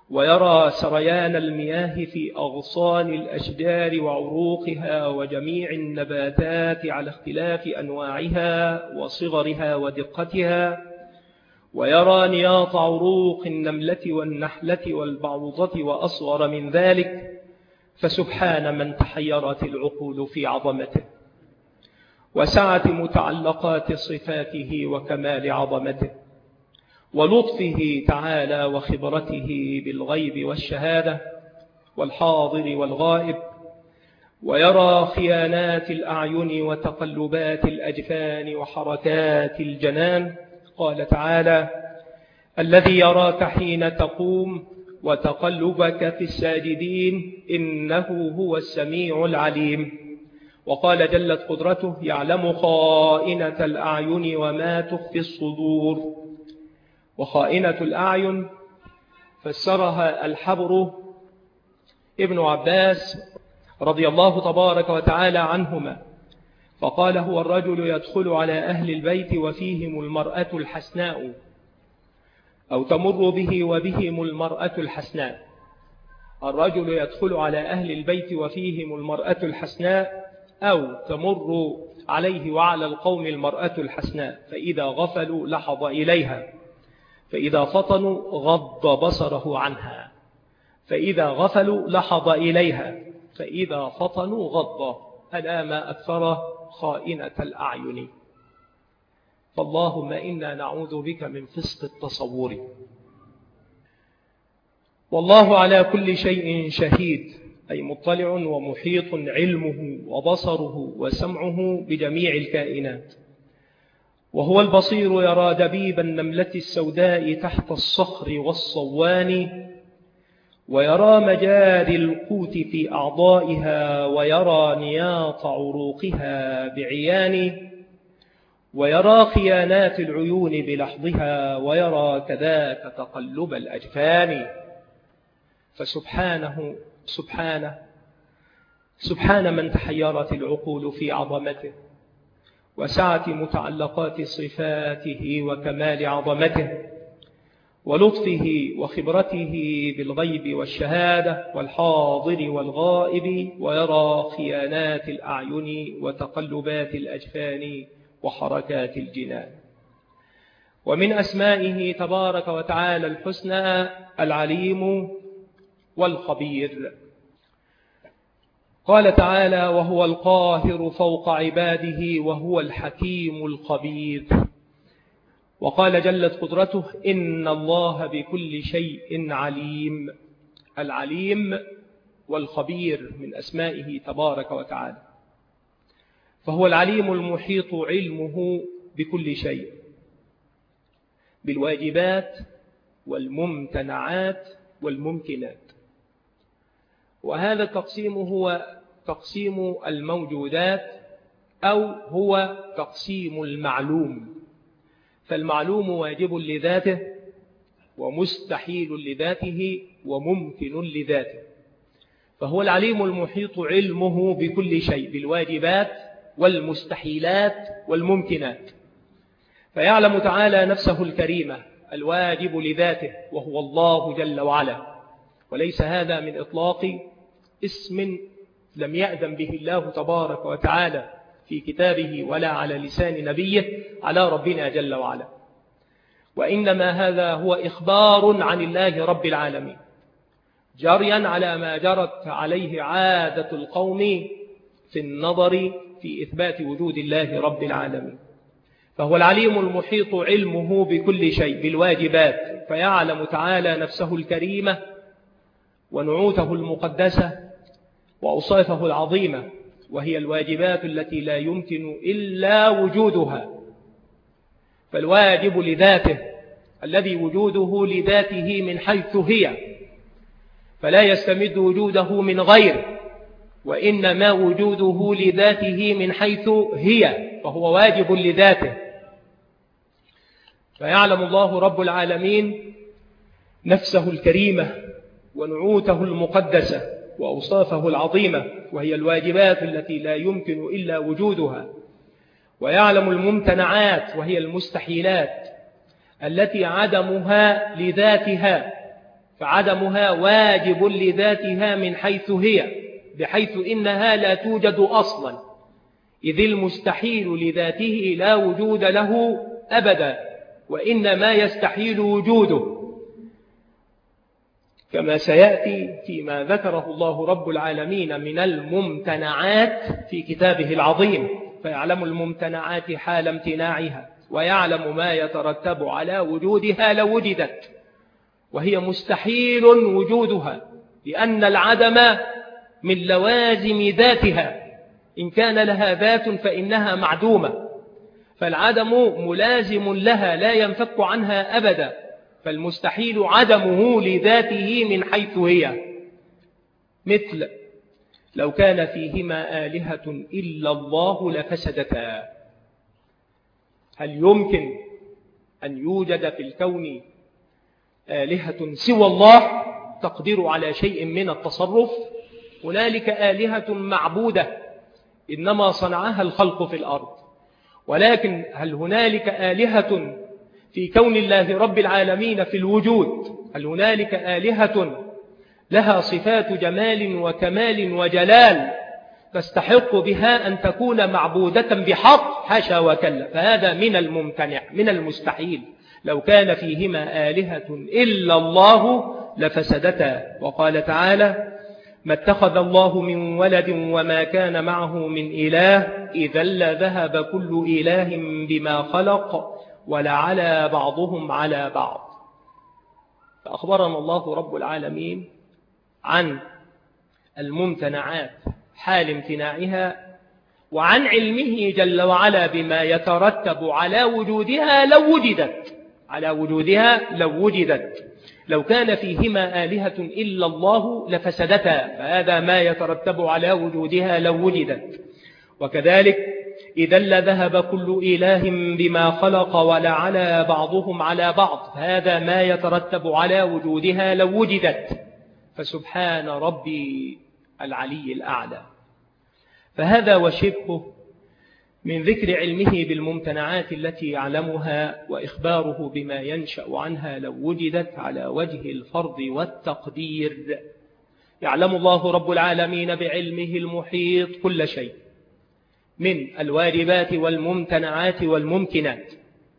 ويرى سريان المياه في أغصان الأشجار وعروقها وجميع النباتات على اختلاف أنواعها وصغرها ودقتها، ويرى نياط عروق النملة والنحلة والبعوضة وأصغر من ذلك، فسبحان من تحيرت العقول في عظمته وسعة متعلقات صفاته وكمال عظمته ولطفه تعالى وخبرته بالغيب والشهادة والحاضر والغائب، ويرى خيانات الأعين وتقلبات الأجفان وحركات الجنان. قال تعالى: الذي يراك حين تقوم وتقلبك في الساجدين إنه هو السميع العليم. وقال جلت قدرته: يعلم خائنة الأعين وما تخفي الصدور. وخائنة الأعين فسرها الحبر ابن عباس رضي الله تبارك وتعالى عنهما، فقال: هو الرجل يدخل على أهل البيت وفيهم المرأة الحسناء، أو تمر به وبهم المرأة الحسناء. الرجل يدخل على أهل البيت وفيهم المرأة الحسناء، أو تمر عليه وعلى القوم المرأة الحسناء، فإذا غفلوا لحظ إليها، فإذا فطنوا غض بصره عنها، فإذا غفلوا لحظ إليها، فإذا فطنوا غض. ألا ما أكثر خائنة الأعين. فاللهم إنا نعوذ بك من فسق التصور. والله على كل شيء شهيد، أي مطلع ومحيط علمه وبصره وسمعه بجميع الكائنات. وهو البصير، يرى دبيب النملة السوداء تحت الصخر والصوان، ويرى مجاري القوت في أعضائها، ويرى نياط عروقها بعيان، ويرى خيانات العيون بلحظها، ويرى كذاك تقلب الأجفان. فسبحانه سبحانه سبحان من تحيرت العقول في عظمته وسعة متعلقات صفاته وكمال عظمته ولطفه وخبرته بالغيب والشهادة والحاضر والغائب، ويرى خيانات الأعين وتقلبات الأجفان وحركات الجنان. ومن أسمائه تبارك وتعالى الحسنى العليم والخبير. قال تعالى: وهو القاهر فوق عباده وهو الحكيم الخبير. وقال جلت قدرته: إن الله بكل شيء عليم. العليم والخبير من أسمائه تبارك وتعالى، فهو العليم المحيط علمه بكل شيء، بالواجبات والممتنعات والممكنات. وهذا التقسيم هو تقسيم الموجودات، أو هو تقسيم المعلوم. فالمعلوم واجب لذاته ومستحيل لذاته وممكن لذاته. فهو العليم المحيط علمه بكل شيء، بالواجبات والمستحيلات والممكنات. فيعلم تعالى نفسه الكريمة الواجب لذاته وهو الله جل وعلا، وليس هذا من إطلاق اسم لم يأذن به الله تبارك وتعالى في كتابه ولا على لسان نبيه على ربنا جل وعلا، وإنما هذا هو إخبار عن الله رب العالمين، جريا على ما جرت عليه عادة القوم في النظر في إثبات وجود الله رب العالمين. فهو العليم المحيط علمه بكل شيء، بالواجبات، فيعلم تعالى نفسه الكريمة ونعوته المقدسة وأوصافه العظيمة، وهي الواجبات التي لا يمكن إلا وجودها. فالواجب لذاته الذي وجوده لذاته من حيث هي، فلا يستمد وجوده من غيره، وإنما وجوده لذاته من حيث هي، فهو واجب لذاته. فيعلم الله رب العالمين نفسه الكريمة ونعوته المقدسة وأوصافه العظيمة، وهي الواجبات التي لا يمكن إلا وجودها. ويعلم الممتنعات وهي المستحيلات التي عدمها لذاتها، فعدمها واجب لذاتها من حيث هي، بحيث إنها لا توجد أصلا، إذ المستحيل لذاته لا وجود له أبدا، وإنما يستحيل وجوده، كما سيأتي فيما ذكره الله رب العالمين من الممتنعات في كتابه العظيم، فيعلم الممتنعات حال امتناعها، ويعلم ما يترتب على وجودها لو وجدت، وهي مستحيل وجودها، لأن العدم من لوازم ذاتها، إن كان لها ذات فإنها معدومة، فالعدم ملازم لها لا ينفك عنها أبدا، فالمستحيل عدمه لذاته من حيث هي. مثل لو كان فيهما آلهة إلا الله لفسدتا. هل يمكن أن يوجد في الكون آلهة سوى الله تقدر على شيء من التصرف؟ هنالك آلهة معبودة إنما صنعها الخلق في الأرض، ولكن هل هنالك آلهة في كون الله رب العالمين في الوجود؟ هل هنالك آلهة لها صفات جمال وكمال وجلال تستحق بها أن تكون معبودة بحق؟ حاشا وكلا، فهذا من الممتنع، من المستحيل. لو كان فيهما آلهة إلا الله لفسدتا. وقال تعالى: ما اتخذ الله من ولد وما كان معه من إله إذا لذهب كل إله بما خلق ولعلى بعضهم على بعض. فأخبرنا الله رب العالمين عن الممتنعات حال امتناعها، وعن علمه جل وعلا بما يترتب على وجودها لو وجدت، على وجودها لو وجدت. لو كان فيهما آلهة إلا الله لفسدتا، فهذا ما يترتب على وجودها لو وجدت. وكذلك إذا لذهب كل إله بما خلق ولعلى بعضهم على بعض، هذا ما يترتب على وجودها لو وجدت. فسبحان ربي العلي الأعلى. فهذا وشبهه من ذكر علمه بالممتنعات التي يعلمها، وإخباره بما ينشأ عنها لو وجدت على وجه الفرض والتقدير. يعلم الله رب العالمين بعلمه المحيط كل شيء من الواجبات والممتنعات والممكنات.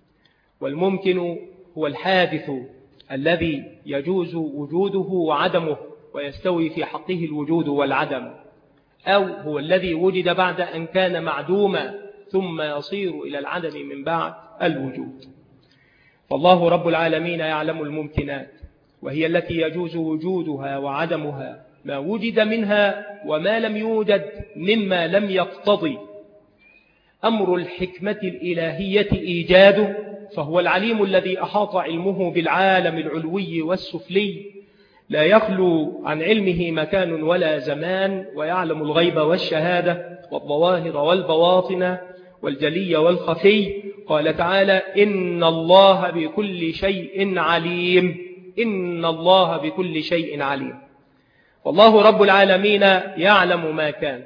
والممكن هو الحادث الذي يجوز وجوده وعدمه، ويستوي في حقه الوجود والعدم، أو هو الذي وجد بعد أن كان معدوما ثم يصير إلى العدم من بعد الوجود. فالله رب العالمين يعلم الممكنات، وهي التي يجوز وجودها وعدمها، ما وجد منها وما لم يوجد مما لم يقتضي أمر الحكمة الإلهية إيجاده. فهو العليم الذي أحاط علمه بالعالم العلوي والسفلي، لا يخلو عن علمه مكان ولا زمان، ويعلم الغيب والشهادة والظواهر والبواطن والجلي والخفي. قال تعالى: إن الله بكل شيء عليم. إن الله بكل شيء عليم. والله رب العالمين يعلم ما كان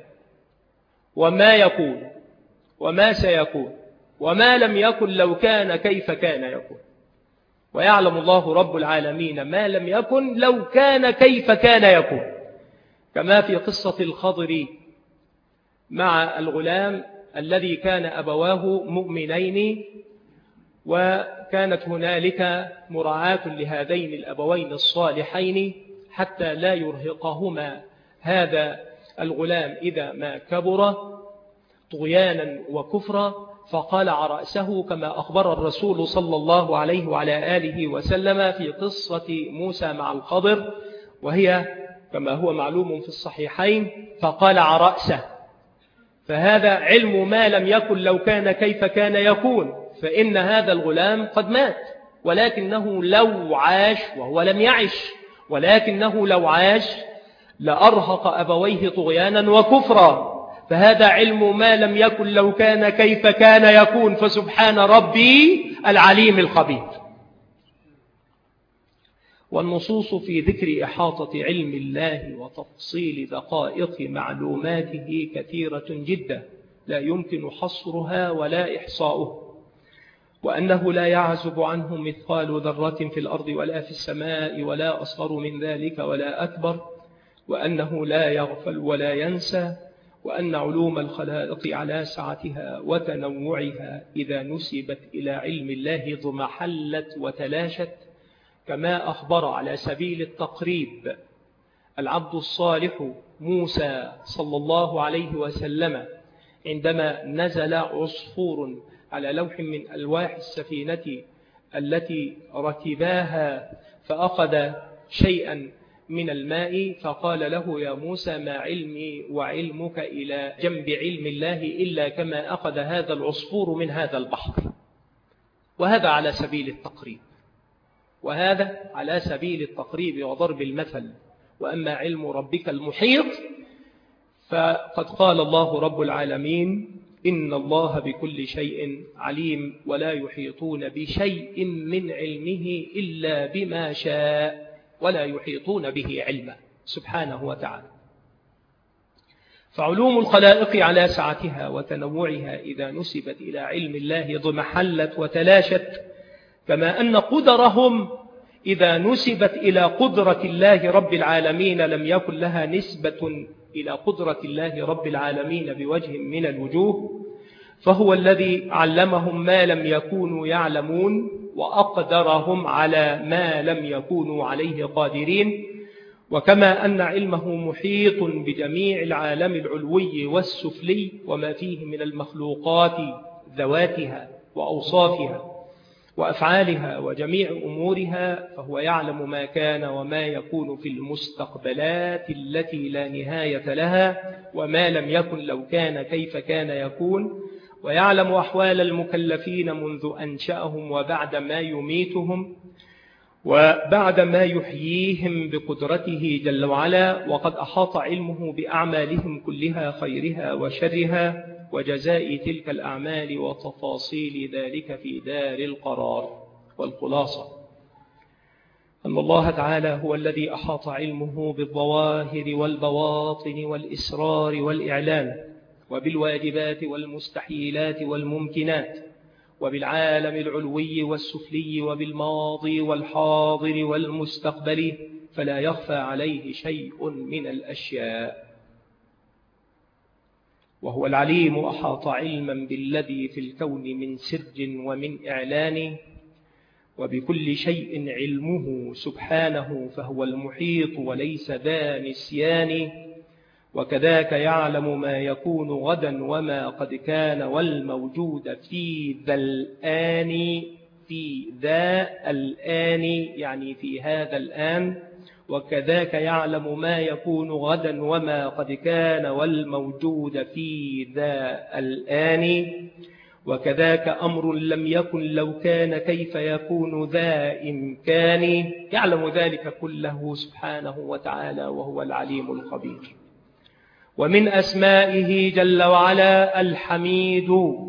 وما يكون وما سيكون وما لم يكن لو كان كيف كان يكون، ويعلم الله رب العالمين ما لم يكن لو كان كيف كان يكون، كما في قصة الخضر مع الغلام الذي كان أبواه مؤمنين، وكانت هنالك مراعاة لهذين الأبوين الصالحين حتى لا يرهقهما هذا الغلام إذا ما كبر طغيانا وكفرا، فقلع رأسه كما أخبر الرسول صلى الله عليه وعلى آله وسلم في قصة موسى مع الخضر، وهي كما هو معلوم في الصحيحين، فقلع رأسه. فهذا علم ما لم يكن لو كان كيف كان يكون، فإن هذا الغلام قد مات، ولكنه لو عاش، وهو لم يعش، ولكنه لو عاش لأرهق أبويه طغيانا وكفرا. فهذا علم ما لم يكن لو كان كيف كان يكون. فسبحان ربي العليم الخبير. والنصوص في ذكر إحاطة علم الله وتفصيل دقائق معلوماته كثيرة جدا، لا يمكن حصرها ولا إحصاؤه. وأنه لا يعزب عنه مثقال ذرة في الأرض ولا في السماء ولا أصغر من ذلك ولا أكبر، وأنه لا يغفل ولا ينسى، وأن علوم الخلائق على سعتها وتنوعها إذا نسبت إلى علم الله ضمحلت وتلاشت، كما أخبر على سبيل التقريب العبد الصالح موسى صلى الله عليه وسلم عندما نزل عصفور على لوح من ألواح السفينة التي ركباها فأخذ شيئا من الماء فقال له يا موسى ما علمي وعلمك إلى جنب علم الله إلا كما أخذ هذا العصفور من هذا البحر. وهذا على سبيل التقريب وهذا على سبيل التقريب وضرب المثل. وأما علم ربك المحيط فقد قال الله رب العالمين إن الله بكل شيء عليم ولا يحيطون بشيء من علمه إلا بما شاء ولا يحيطون به علما سبحانه وتعالى. فعلوم الخلائق على سعتها وتنوعها إذا نسبت إلى علم الله ضمحلت وتلاشت، كما أن قدرهم إذا نسبت إلى قدرة الله رب العالمين لم يكن لها نسبة إلى قدرة الله رب العالمين بوجه من الوجوه، فهو الذي علمهم ما لم يكونوا يعلمون وأقدرهم على ما لم يكونوا عليه قادرين. وكما أن علمه محيط بجميع العالم العلوي والسفلي وما فيه من المخلوقات ذواتها وأوصافها وأفعالها وجميع أمورها، فهو يعلم ما كان وما يكون في المستقبلات التي لا نهاية لها وما لم يكن لو كان كيف كان يكون، ويعلم أحوال المكلفين منذ أنشأهم وبعد ما يميتهم وبعد ما يحييهم بقدرته جل وعلا، وقد أحاط علمه بأعمالهم كلها خيرها وشرها وجزاء تلك الأعمال وتفاصيل ذلك في دار القرار. والخلاصة أن الله تعالى هو الذي أحاط علمه بالظواهر والبواطن والإسرار والإعلان وبالواجبات والمستحيلات والممكنات وبالعالم العلوي والسفلي وبالماضي والحاضر والمستقبل، فلا يخفى عليه شيء من الأشياء. وهو العليم أحاط علما بالذي في الكون من سر ومن إعلان، وبكل شيء علمه سبحانه فهو المحيط وليس ذا نسيان. وكذاك يعلم ما يكون غدا وما قد كان والموجود في ذا الآن، في ذا الآن يعني في هذا الآن. وكذاك يعلم ما يكون غدا وما قد كان والموجود في ذا الآن. وكذاك أمر لم يكن لو كان كيف يكون ذا إمكان. يعلم ذلك كله سبحانه وتعالى وهو العليم الخبير. ومن أسمائه جل وعلا الحميد.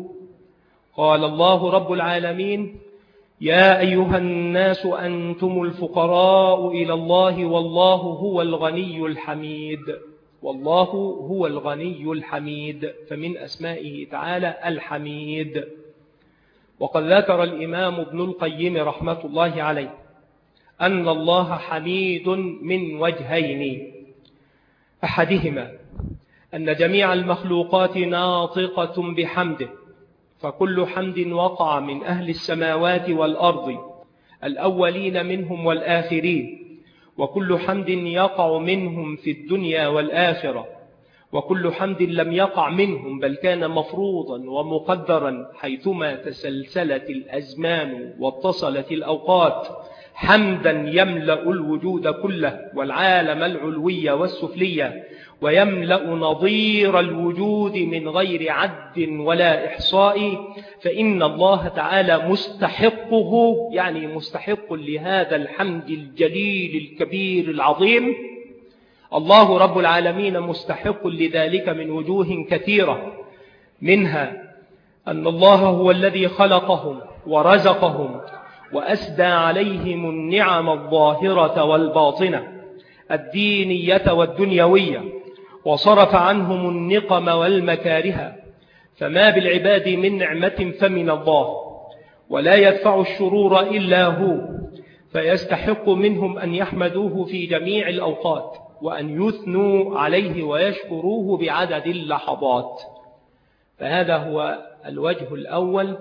قال الله رب العالمين يا أيها الناس أنتم الفقراء إلى الله والله هو الغني الحميد. والله هو الغني الحميد، فمن أسمائه تعالى الحميد. وقد ذكر الإمام ابن القيم رحمة الله عليه أن الله حميد من وجهين، أحدهما أن جميع المخلوقات ناطقة بحمده، فكل حمد وقع من أهل السماوات والأرض الأولين منهم والآخرين، وكل حمد يقع منهم في الدنيا والآخرة، وكل حمد لم يقع منهم بل كان مفروضا ومقدرا حيثما تسلسلت الأزمان واتصلت الأوقات، حمدا يملأ الوجود كله والعالم العلوي والسفلي، ويملأ نظير الوجود من غير عد ولا إحصاء، فإن الله تعالى مستحقه، يعني مستحق لهذا الحمد الجليل الكبير العظيم. الله رب العالمين مستحق لذلك من وجوه كثيرة، منها أن الله هو الذي خلقهم ورزقهم وأسدى عليهم النعم الظاهرة والباطنة الدينية والدنيوية، وصرف عنهم النقم والمكاره، فما بالعباد من نعمة فمن الله، ولا يدفع الشرور إلا هو، فيستحق منهم أن يحمدوه في جميع الأوقات، وأن يثنوا عليه ويشكروه بعدد اللحظات. فهذا هو الوجه الأول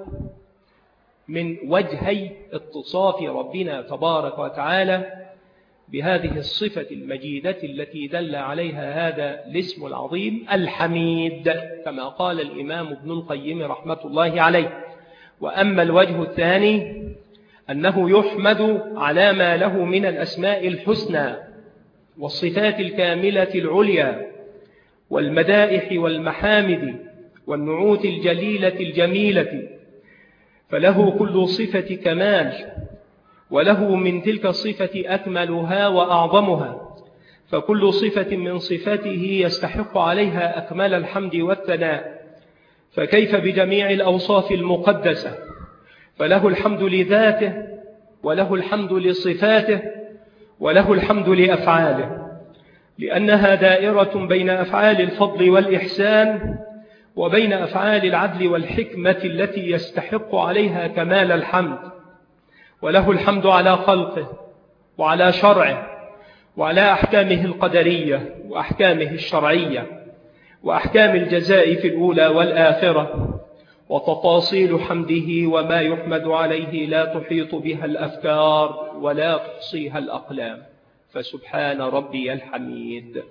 من وجهي اتصاف ربنا تبارك وتعالى بهذه الصفة المجيدة التي دل عليها هذا الاسم العظيم الحميد، كما قال الإمام ابن القيم رحمة الله عليه. وأما الوجه الثاني أنه يحمد على ما له من الأسماء الحسنى والصفات الكاملة العليا والمدائح والمحامد والنعوت الجليلة الجميلة، فله كل صفة كمال، وله من تلك الصفة أكملها وأعظمها، فكل صفة من صفاته يستحق عليها أكمل الحمد والثناء. فكيف بجميع الأوصاف المقدسة؟ فله الحمد لذاته، وله الحمد لصفاته، وله الحمد لأفعاله، لأنها دائرة بين أفعال الفضل والإحسان وبين أفعال العدل والحكمة التي يستحق عليها كمال الحمد. وله الحمد على خلقه وعلى شرعه وعلى أحكامه القدرية وأحكامه الشرعية وأحكام الجزاء في الأولى والآخرة. وتفاصيل حمده وما يحمد عليه لا تحيط بها الأفكار ولا تحصيها الأقلام، فسبحان ربي الحميد.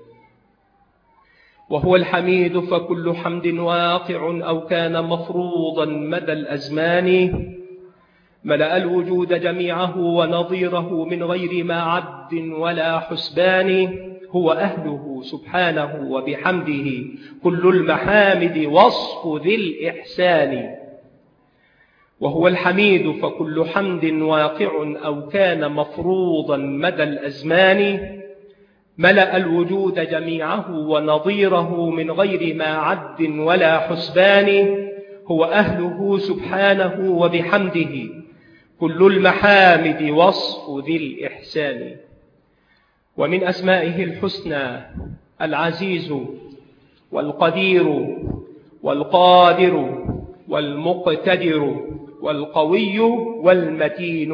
وهو الحميد فكل حمد واقع أو كان مفروضا مدى الأزمان، ملأ الوجود جميعه ونظيره من غير ما عد ولا حسبان. هو أهله سبحانه وبحمده كل المحامد وصف ذي الإحسان. وهو الحميد فكل حمد واقع أو كان مفروضا مدى الأزمان، ملأ الوجود جميعه ونظيره من غير ما عد ولا حسبان. هو أهله سبحانه وبحمده كل المحامد وصف ذي الإحسان. ومن أسمائه الحسنى العزيز والقدير والقادر والمقتدر والقوي والمتين.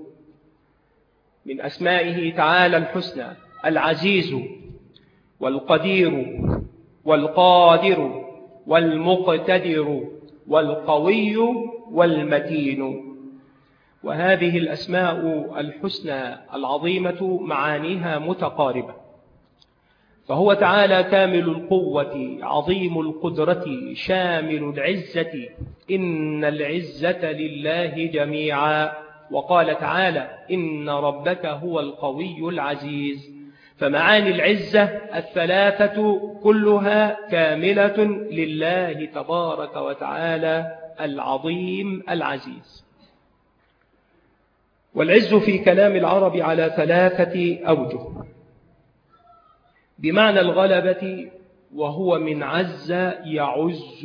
من أسمائه تعالى الحسنى العزيز والقدير والقادر والمقتدر والقوي والمتين. وهذه الأسماء الحسنى العظيمة معانيها متقاربة، فهو تعالى كامل القوة عظيم القدرة شامل العزة، إن العزة لله جميعا. وقال تعالى إن ربك هو القوي العزيز. فمعاني العزة الثلاثة كلها كاملة لله تبارك وتعالى العظيم العزيز. والعز في كلام العرب على ثلاثة أوجه: بمعنى الغلبة، وهو من عز يعز،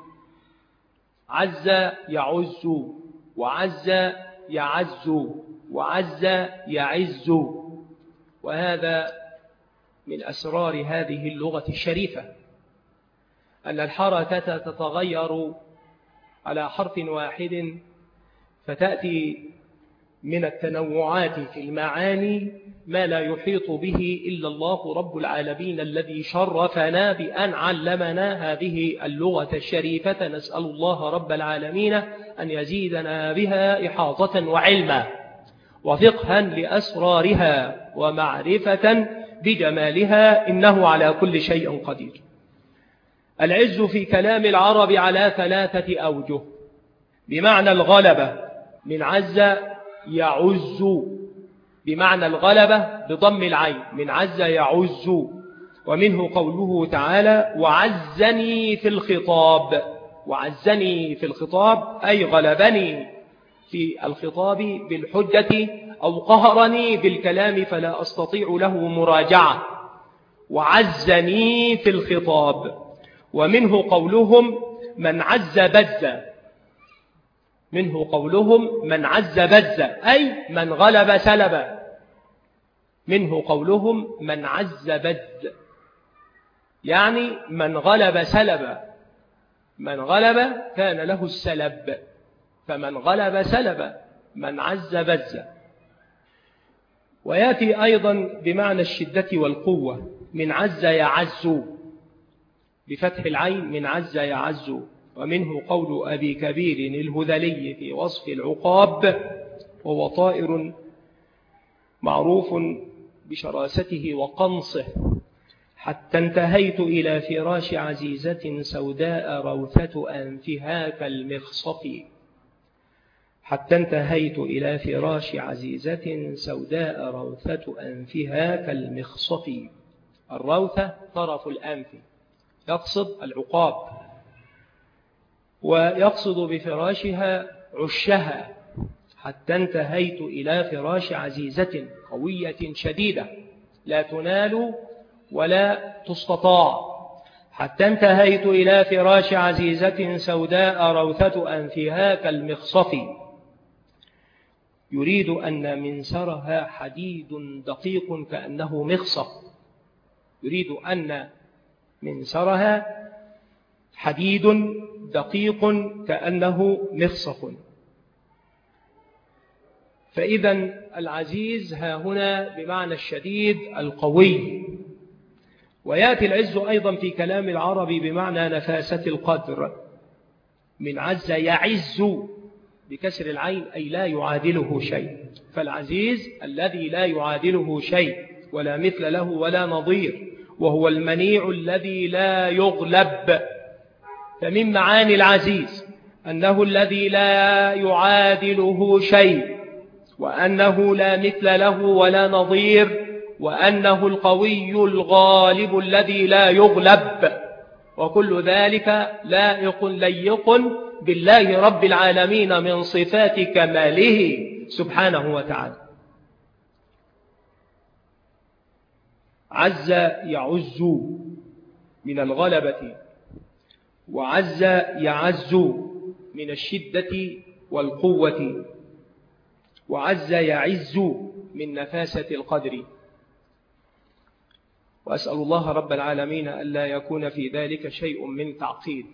عز يعز، وعز يعز، وعز يعز. وهذا من أسرار هذه اللغة الشريفة، أن الحركة تتغير على حرف واحد، فتأتي من التنوعات في المعاني ما لا يحيط به إلا الله رب العالمين الذي شرفنا بأن علمنا هذه اللغة الشريفة. نسأل الله رب العالمين أن يزيدنا بها إحاطة وعلما وفقها لأسرارها ومعرفة بجمالها، إنه على كل شيء قدير. العز في كلام العرب على ثلاثة أوجه: بمعنى الغلبة من عز يعز، بمعنى الغلبة بضم العين من عز يعز. ومنه قوله تعالى وعزني في الخطاب، وعزني في الخطاب أي غلبني في الخطاب بالحجة أو قهرني بالكلام فلا أستطيع له مراجعة، وعزني في الخطاب. ومنه قولهم من عز بز، منه قولهم من عز بز أي من غلب سلب. منه قولهم من عز بز يعني من غلب سلب، من غلب كان له السلب. فمن غلب سلب، من عز بز. ويأتي أيضا بمعنى الشدة والقوة، من عز يعز بفتح العين، من عز يعز. ومنه قول أبي كبير الهذلي في وصف العقاب: وهو طائر معروف بشراسته وقنصه، حتى انتهيت إلى فراش عزيزة سوداء روثة أنفها كالمخصف. حتى انتهيت إلى فراش عزيزة سوداء روثة أنفها كالمخصف. الروثة طرف الأنف، يقصد العقاب، ويقصد بفراشها عشها. حتى انتهيت إلى فراش عزيزة قوية شديدة لا تنال ولا تستطاع. حتى انتهيت إلى فراش عزيزة سوداء روثة أنفها كالمخصف. يريد أن منسرها حديد دقيق كأنه مخصف. يريد أن منسرها حديد دقيق كأنه مخصف. فإذا العزيز ها هنا بمعنى الشديد القوي. ويأتي العز أيضا في كلام العرب بمعنى نفاسة القدر، من عز يعز بكسر العين، أي لا يعادله شيء. فالعزيز الذي لا يعادله شيء ولا مثل له ولا نظير، وهو المنيع الذي لا يغلب. فمن معاني العزيز أنه الذي لا يعادله شيء، وأنه لا مثل له ولا نظير، وأنه القوي الغالب الذي لا يغلب. وكل ذلك لائق ليق بالله رب العالمين من صفات كماله سبحانه وتعالى. عز يعز من الغلبة، وعز يعز من الشدة والقوة، وعز يعز من نفاسة القدر. وأسأل الله رب العالمين ألا يكون في ذلك شيء من تعقيد.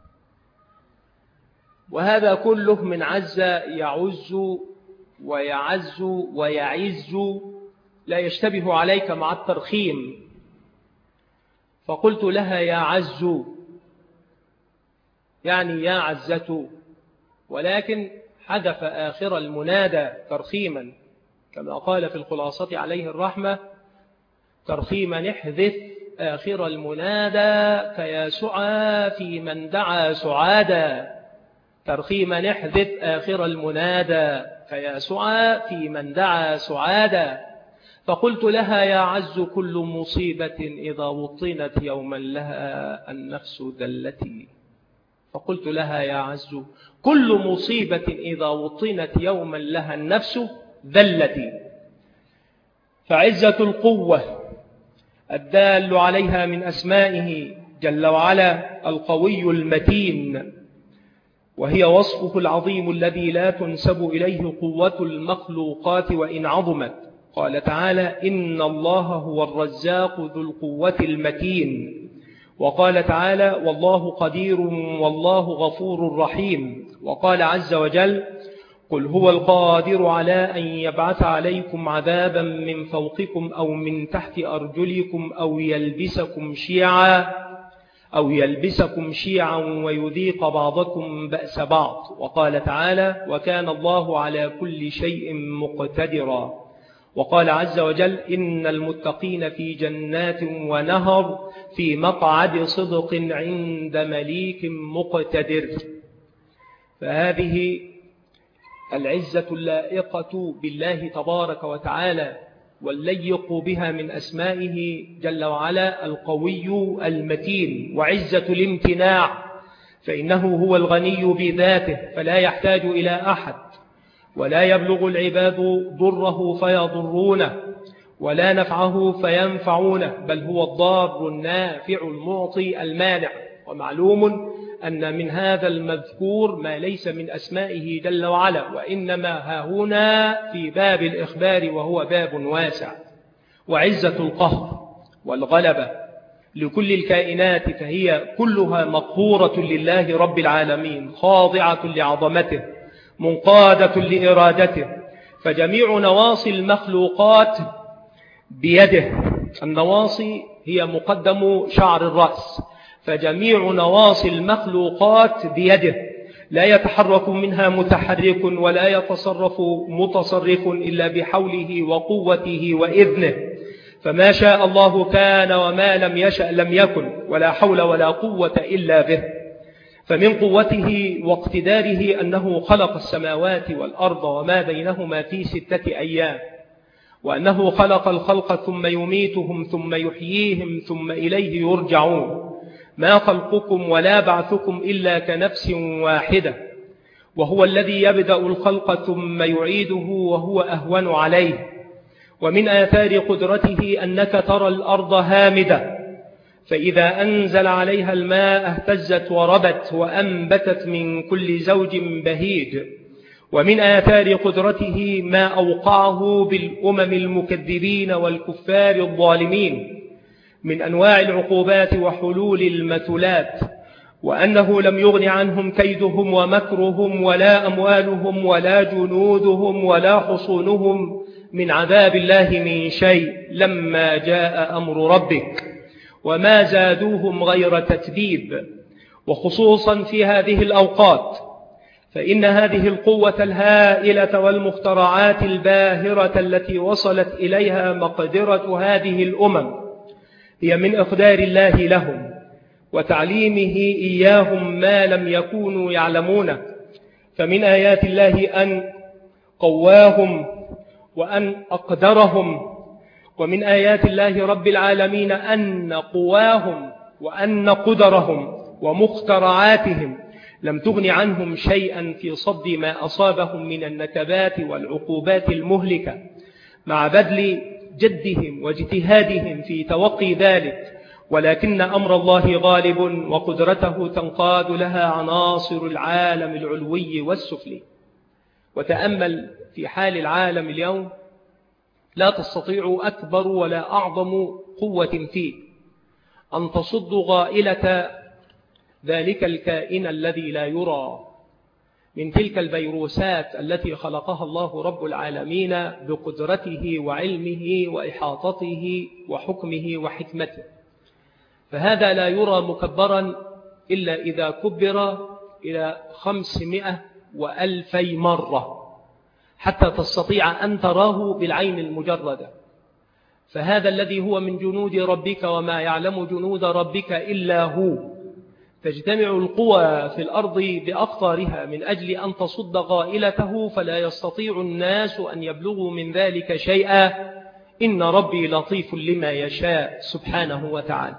وهذا كله من عز يعز ويعز ويعز لا يشتبه عليك مع الترخيم، فقلت لها يا عز يعني يا عزة، ولكن حذف آخر المنادى ترخيما، كما قال في الخلاصة عليه الرحمة: ترخيما احذف آخر المنادى فيا سعى في من دعا سعادا. ترخيما احذف آخر المنادى فيا سعى في من دعا سعادا. فقلت لها يا عز كل مصيبة إذا وطنت يوما لها النفس ذلتي. فقلت لها يا عز كل مصيبة إذا وطنت يوما لها النفس ذلتي. فعزة القوة الدال عليها من أسمائه جل وعلا القوي المتين، وهي وصفه العظيم الذي لا تنسب إليه قوة المخلوقات وإن عظمت. قال تعالى: إن الله هو الرزاق ذو القوة المتين. وقال تعالى: والله قدير والله غفور رحيم. وقال عز وجل: قل هو القادر على أن يبعث عليكم عذابا من فوقكم أو من تحت أرجلكم أو يلبسكم شيعا أو يلبسكم شيعا ويذيق بعضكم بأس بعض. وقال تعالى: وكان الله على كل شيء مقتدرا. وقال عز وجل: إن المتقين في جنات ونهر في مقعد صدق عند مليك مقتدر. فهذه العزة اللائقة بالله تبارك وتعالى والليق بها من أسمائه جل وعلا القوي المتين. وعزة الامتناع، فإنه هو الغني بذاته فلا يحتاج إلى أحد، ولا يبلغ العباد ضره فيضرونه ولا نفعه فينفعونه، بل هو الضار النافع المعطي المانع. ومعلوم أن من هذا المذكور ما ليس من أسمائه جل وعلا، وإنما ها هنا في باب الإخبار وهو باب واسع. وعزة القهر والغلبة لكل الكائنات، فهي كلها مقهورة لله رب العالمين، خاضعة لعظمته منقادة لإرادته، فجميع نواصي المخلوقات بيده. النواصي هي مقدم شعر الرأس، فجميع نواصي المخلوقات بيده، لا يتحرك منها متحرك ولا يتصرف متصرف إلا بحوله وقوته وإذنه، فما شاء الله كان وما لم يشأ لم يكن، ولا حول ولا قوة إلا به. فمن قوته واقتداره أنه خلق السماوات والأرض وما بينهما في ستة أيام، وأنه خلق الخلق ثم يميتهم ثم يحييهم ثم إليه يرجعون، ما خلقكم ولا بعثكم إلا كنفس واحدة، وهو الذي يبدأ الخلق ثم يعيده وهو أهون عليه. ومن آثار قدرته أنك ترى الأرض هامدة، فإذا أنزل عليها الماء اهتزت وربت وأنبتت من كل زوج بهيج. ومن آثار قدرته ما أوقعه بالأمم المكذبين والكفار الظالمين من أنواع العقوبات وحلول المثلات، وأنه لم يغن عنهم كيدهم ومكرهم ولا أموالهم ولا جنودهم ولا حصونهم من عذاب الله من شيء لما جاء أمر ربك، وما زادوهم غير تتبيب. وخصوصا في هذه الأوقات فإن هذه القوة الهائلة والمخترعات الباهرة التي وصلت إليها مقدرة هذه الأمم هي من إقدار الله لهم وتعليمه إياهم ما لم يكونوا يعلمونه. فمن آيات الله أن قواهم وأن أقدرهم، ومن آيات الله رب العالمين أن قواهم وأن قدرهم ومخترعاتهم لم تغن عنهم شيئا في صد ما أصابهم من النكبات والعقوبات المهلكة، مع بذل جدهم واجتهادهم في توقي ذلك، ولكن أمر الله غالب وقدرته تنقاد لها عناصر العالم العلوي والسفلي. وتأمل في حال العالم اليوم، لا تستطيع أكبر ولا أعظم قوة فيه أن تصد غائلة ذلك الكائن الذي لا يرى من تلك الفيروسات التي خلقها الله رب العالمين بقدرته وعلمه وإحاطته وحكمه وحكمته. فهذا لا يرى مكبرا إلا إذا كبر إلى خمسمائة وألفي مرة حتى تستطيع أن تراه بالعين المجردة. فهذا الذي هو من جنود ربك وما يعلم جنود ربك إلا هو. تجتمع القوى في الأرض بأقطارها من أجل أن تصد غائلته، فلا يستطيع الناس أن يبلغوا من ذلك شيئا. إن ربي لطيف لما يشاء سبحانه وتعالى.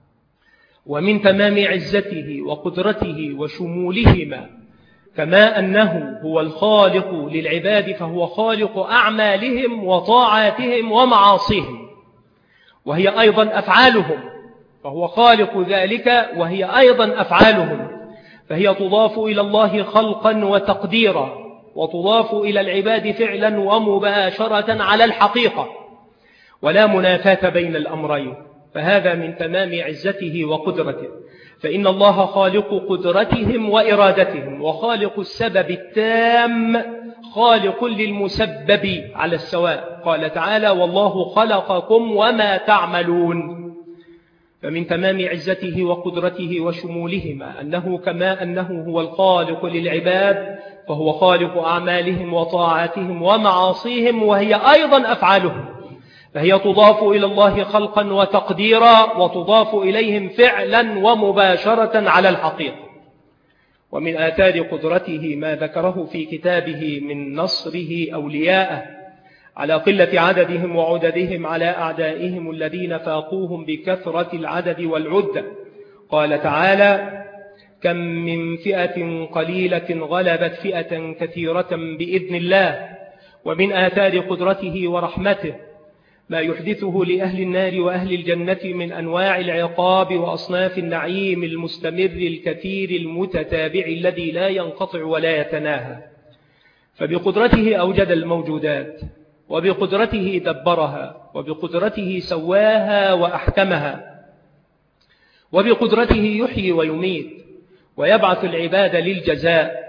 ومن تمام عزته وقدرته وشمولهما كما أنه هو الخالق للعباد، فهو خالق أعمالهم وطاعاتهم ومعاصيهم، وهي أيضا أفعالهم، فهو خالق ذلك وهي أيضا أفعالهم، فهي تضاف إلى الله خلقا وتقديرا، وتضاف إلى العباد فعلا ومباشرة على الحقيقة، ولا منافاة بين الأمرين. فهذا من تمام عزته وقدرته، فإن الله خالق قدرتهم وإرادتهم، وخالق السبب التام خالق للمسبب على السواء. قال تعالى: والله خلقكم وما تعملون. فمن تمام عزته وقدرته وشمولهما أنه كما أنه هو الخالق للعباد، فهو خالق أعمالهم وطاعاتهم ومعاصيهم، وهي أيضا أفعالهم، فهي تضاف إلى الله خلقا وتقديرا، وتضاف إليهم فعلا ومباشرة على الحقيقة. ومن آثار قدرته ما ذكره في كتابه من نصره أولياءه على قلة عددهم وعددهم على أعدائهم الذين فاقوهم بكثرة العدد والعدة. قال تعالى: كم من فئة قليلة غلبت فئة كثيرة بإذن الله. ومن آثار قدرته ورحمته ما يحدثه لأهل النار وأهل الجنة من أنواع العقاب وأصناف النعيم المستمر الكثير المتتابع الذي لا ينقطع ولا يتناهى. فبقدرته أوجد الموجودات، وبقدرته دبرها، وبقدرته سواها وأحكمها، وبقدرته يحيي ويميت ويبعث العباد للجزاء،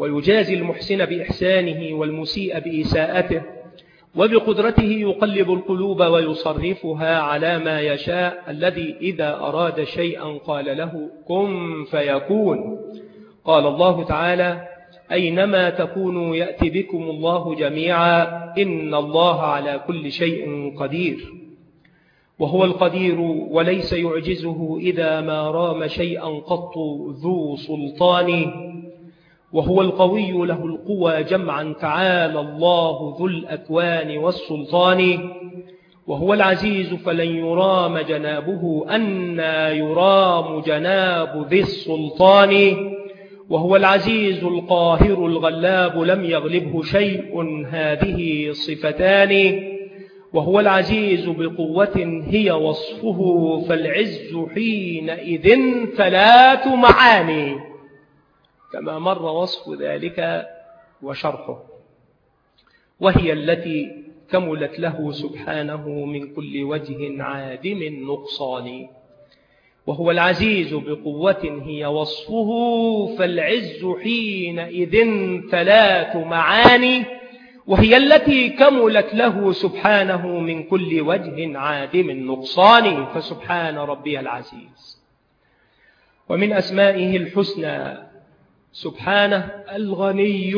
ويجازي المحسن بإحسانه والمسيء بإساءته، وبقدرته يقلب القلوب ويصرفها على ما يشاء، الذي إذا أراد شيئا قال له كن فيكون. قال الله تعالى: أينما تكونوا يأتي بكم الله جميعا إن الله على كل شيء قدير. وهو القدير وليس يعجزه إذا ما رام شيئا قط ذو سلطان. وهو القوي له القوى جمعا تعالى الله ذو الأكوان والسلطان. وهو العزيز فلن يرام جنابه أنى يرام جناب ذي السلطان. وهو العزيز القاهر الغلاب لم يغلبه شيء، هذه صفتان. وهو العزيز بقوة هي وصفه، فالعز حينئذ ثلاث معاني، كما مر وصف ذلك وشرحه. وهي التي كملت له سبحانه من كل وجه عادم النقصان. وهو العزيز بقوة هي وصفه، فالعز حينئذ ثلاث معاني. وهي التي كملت له سبحانه من كل وجه عادم النقصان، فسبحان ربي العزيز. ومن أسمائه الحسنى سبحانه الغني.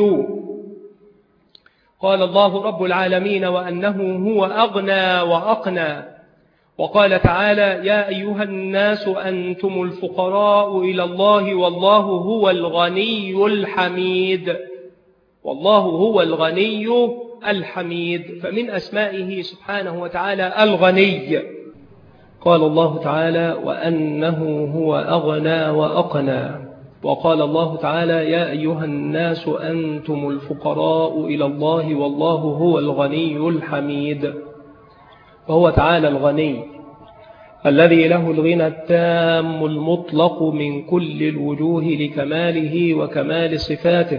قال الله رب العالمين: وأنه هو أغنى وأقنى. وقال تعالى: يا أيها الناس أنتم الفقراء إلى الله والله هو الغني الحميد. والله هو الغني الحميد. فمن أسمائه سبحانه وتعالى الغني. قال الله تعالى: وأنه هو أغنى وأقنى. وقال الله تعالى: يا أيها الناس أنتم الفقراء إلى الله والله هو الغني الحميد. فهو تعالى الغني الذي له الغنى التام المطلق من كل الوجوه لكماله وكمال صفاته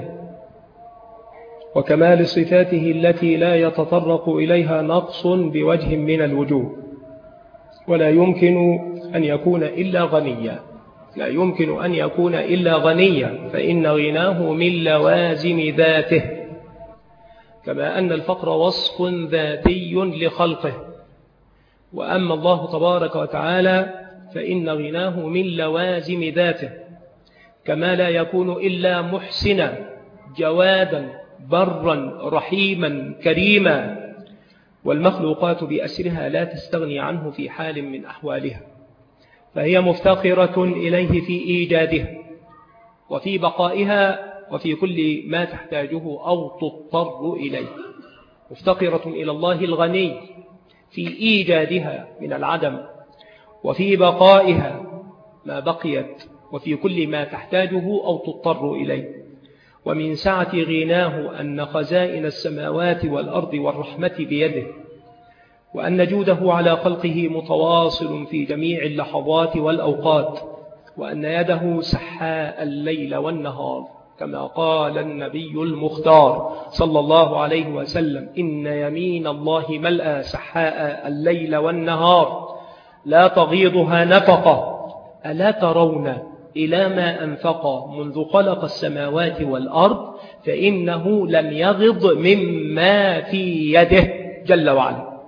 وكمال صفاته التي لا يتطرق إليها نقص بوجه من الوجوه، ولا يمكن أن يكون إلا غنيا لا يمكن أن يكون إلا غنيا فإن غناه من لوازم ذاته، كما أن الفقر وصف ذاتي لخلقه. وأما الله تبارك وتعالى فإن غناه من لوازم ذاته، كما لا يكون إلا محسنا جوادا برا رحيما كريما، والمخلوقات بأسرها لا تستغني عنه في حال من أحوالها، فهي مفتقرة إليه في إيجادها وفي بقائها وفي كل ما تحتاجه أو تضطر إليه. مفتقرة إلى الله الغني في إيجادها من العدم، وفي بقائها ما بقيت، وفي كل ما تحتاجه أو تضطر إليه. ومن سعة غناه أن خزائن السماوات والأرض والرحمة بيده، وأن جوده على خلقه متواصل في جميع اللحظات والأوقات، وأن يده سحاء الليل والنهار، كما قال النبي المختار صلى الله عليه وسلم: إن يمين الله ملأى سحاء الليل والنهار لا تغيضها نفقة، ألا ترون إلى ما أنفق منذ خلق السماوات والأرض فإنه لم يغض مما في يده جل وعلا.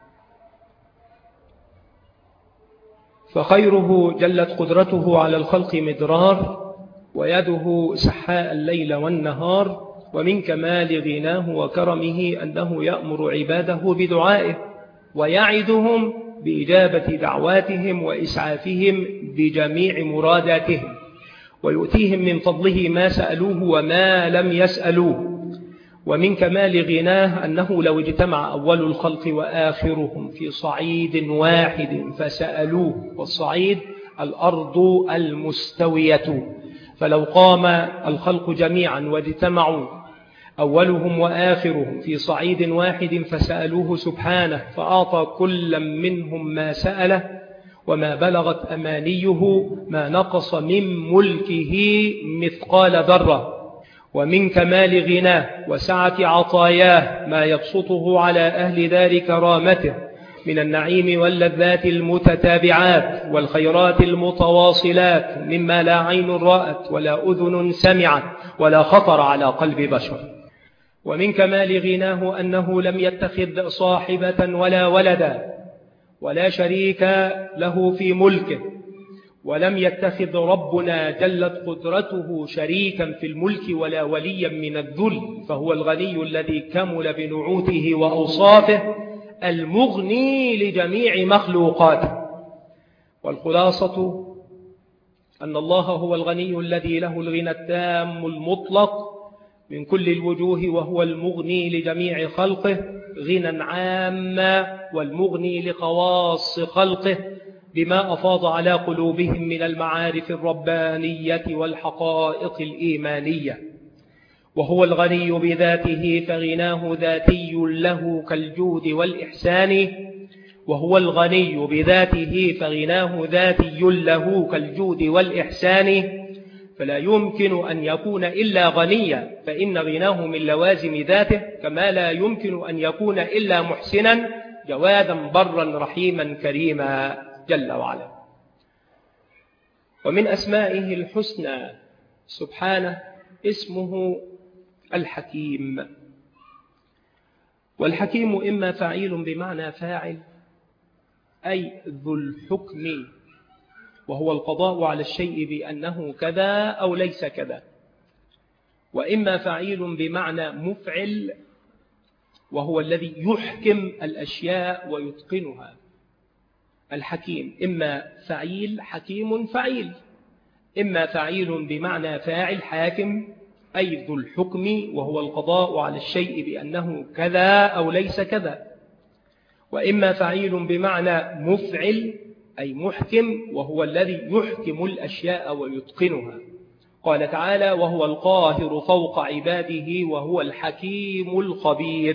فخيره جلت قدرته على الخلق مدرار، ويده سحاء الليل والنهار. ومن كمال غناه وكرمه أنه يأمر عباده بدعائه ويعدهم بإجابة دعواتهم وإسعافهم بجميع مراداتهم، ويؤتيهم من فضله ما سألوه وما لم يسألوه. ومن كمال غناه أنه لو اجتمع أول الخلق وآخرهم في صعيد واحد فسألوه، والصعيد الأرض المستوية، فلو قام الخلق جميعا واجتمعوا أولهم وآخرهم في صعيد واحد فسألوه سبحانه فأعطى كل منهم ما سأله وما بلغت أمانيه ما نقص من ملكه مثقال ذرة. ومن كمال غناه وسعة عطاياه ما يبسطه على أهل دار كرامته من النعيم واللذات المتتابعات والخيرات المتواصلات مما لا عين رأت ولا أذن سمعت ولا خطر على قلب بشر. ومن كمال غناه أنه لم يتخذ صاحبة ولا ولدا ولا شريك له في ملكه، ولم يتخذ ربنا جلت قدرته شريكا في الملك ولا وليا من الذل، فهو الغني الذي كمل بنعوته وأوصافه المغني لجميع مخلوقاته. والخلاصة أن الله هو الغني الذي له الغنى التام المطلق من كل الوجوه، وهو المغني لجميع خلقه غنى عاما، والمغني لخواص خلقه بما أفاض على قلوبهم من المعارف الربانية والحقائق الإيمانية. وهو الغني بذاته فغناه ذاتي له كالجود والإحسان، وهو الغني بذاته فغناه ذاتي له كالجود والإحسان، فلا يمكن أن يكون إلا غنيا، فإن غناه من لوازم ذاته، كما لا يمكن أن يكون إلا محسنا جوادا برا رحيما كريما جل وعلا. ومن أسمائه الحسنى سبحانه اسمه الحكيم. والحكيم إما فعيل بمعنى فاعل أي ذو الحكم، وهو القضاء على الشيء بأنه كذا أو ليس كذا، وإما فعيل بمعنى مفعل، وهو الذي يحكم الأشياء ويتقنها. الحكيم إما فعيل حكيم فعيل، إما فعيل بمعنى فاعل حاكم أي ذو الحكم، وهو القضاء على الشيء بأنه كذا أو ليس كذا، وإما فعيل بمعنى مفعل أي محكم، وهو الذي يحكم الأشياء ويتقنها. قال تعالى: وهو القاهر فوق عباده وهو الحكيم الخبير.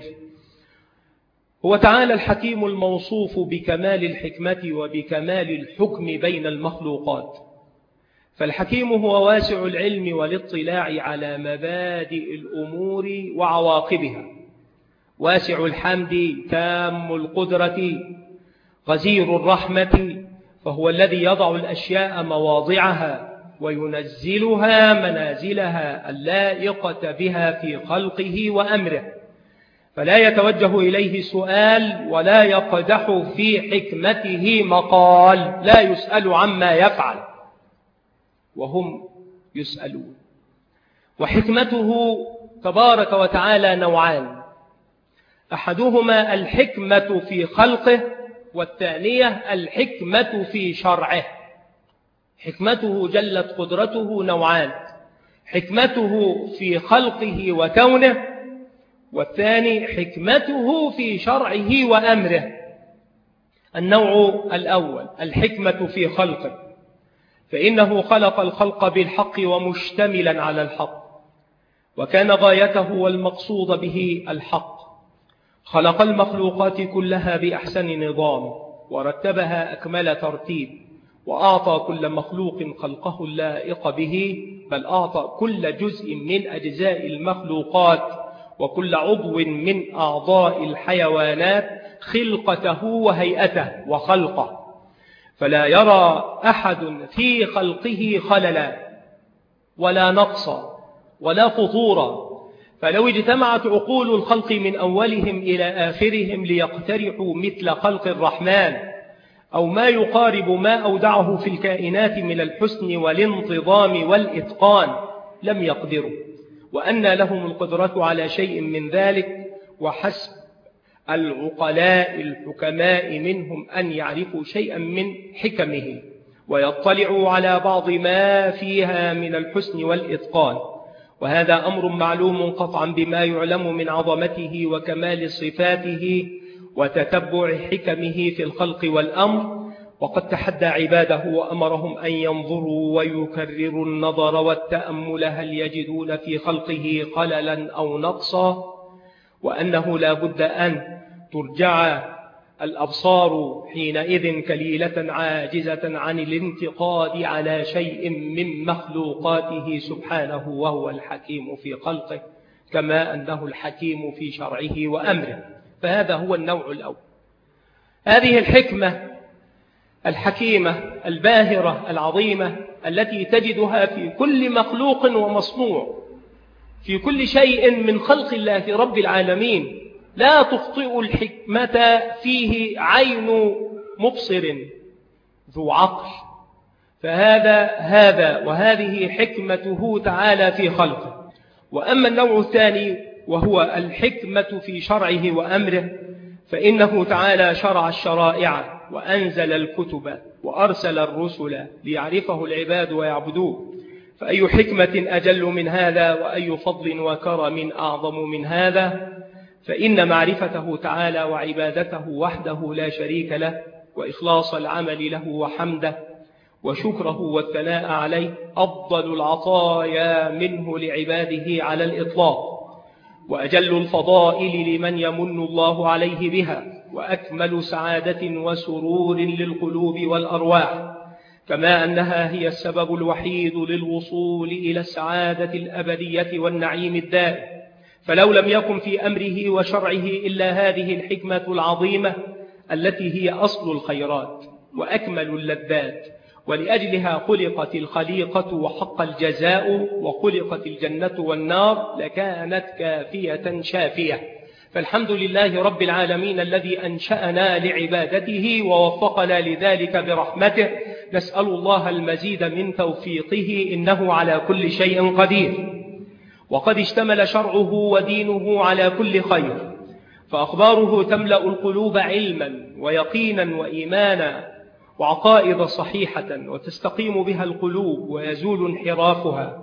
هو تعالى الحكيم الموصوف بكمال الحكمة وبكمال الحكم بين المخلوقات. فالحكيم هو واسع العلم والاطلاع على مبادئ الأمور وعواقبها، واسع الحمد تام القدرة غزير الرحمة، فهو الذي يضع الأشياء مواضعها وينزلها منازلها اللائقة بها في خلقه وأمره، فلا يتوجه إليه سؤال ولا يقدح في حكمته مقال، لا يسأل عما يفعل وهم يسألون. وحكمته تبارك وتعالى نوعان: أحدهما الحكمة في خلقه، والثانية الحكمة في شرعه. حكمته جلت قدرته نوعان: حكمته في خلقه وكونه، والثاني حكمته في شرعه وأمره. النوع الأول الحكمة في خلقه، فإنه خلق الخلق بالحق ومشتملا على الحق، وكان غايته والمقصود به الحق. خلق المخلوقات كلها بأحسن نظام ورتبها أكمل ترتيب، وأعطى كل مخلوق خلقه اللائق به، بل أعطى كل جزء من أجزاء المخلوقات وكل عضو من أعضاء الحيوانات خلقته وهيئته وخلقه، فلا يرى أحد في خلقه خللا ولا نقصا ولا فطورا. فلو اجتمعت عقول الخلق من أولهم إلى آخرهم ليقترحوا مثل خلق الرحمن أو ما يقارب ما أودعه في الكائنات من الحسن والانتظام والإتقان لم يقدروا، وأن لهم القدرة على شيء من ذلك، وحسب العقلاء الحكماء منهم أن يعرفوا شيئا من حكمه ويطلعوا على بعض ما فيها من الحسن والإتقان. وهذا أمر معلوم قطعا بما يعلم من عظمته وكمال صفاته وتتبع حكمه في الخلق والأمر. وقد تحدى عباده وأمرهم أن ينظروا ويكرروا النظر والتأمل هل يجدون في خلقه خللا أو نقصا، وأنه لا بد أن ترجع الأبصار حينئذ كليلة عاجزة عن الانتقاد على شيء من مخلوقاته سبحانه، وهو الحكيم في خلقه كما أنه الحكيم في شرعه وأمره. فهذا هو النوع الأول. هذه الحكمة الحكيمة الباهرة العظيمة التي تجدها في كل مخلوق ومصنوع، في كل شيء من خلق الله رب العالمين، لا تخطئ الحكمة فيه عين مبصر ذو عقل. فهذا هذا وهذه حكمته تعالى في خلقه. وأما النوع الثاني وهو الحكمة في شرعه وأمره، فإنه تعالى شرع الشرائع وأنزل الكتب وأرسل الرسل ليعرفه العباد ويعبدوه. فأي حكمة أجل من هذا، وأي فضل وكرم أعظم من هذا؟ فإن معرفته تعالى وعبادته وحده لا شريك له، وإخلاص العمل له وحمده وشكره والثناء عليه أفضل العطايا منه لعباده على الإطلاق، وأجل الفضائل لمن يمن الله عليه بها، وأكمل سعادة وسرور للقلوب والأرواح، كما أنها هي السبب الوحيد للوصول إلى السعادة الأبدية والنعيم الدائم. فلو لم يكن في أمره وشرعه إلا هذه الحكمة العظيمة التي هي أصل الخيرات وأكمل اللذات، ولأجلها خلقت الخليقة وحق الجزاء، وخلقت الجنة والنار، لكانت كافية شافية. فالحمد لله رب العالمين الذي أنشأنا لعبادته ووفقنا لذلك برحمته، نسأل الله المزيد من توفيقه، إنه على كل شيء قدير. وقد اشتمل شرعه ودينه على كل خير، فأخباره تملأ القلوب علما ويقينا وإيمانا وعقائد صحيحة، وتستقيم بها القلوب ويزول انحرافها،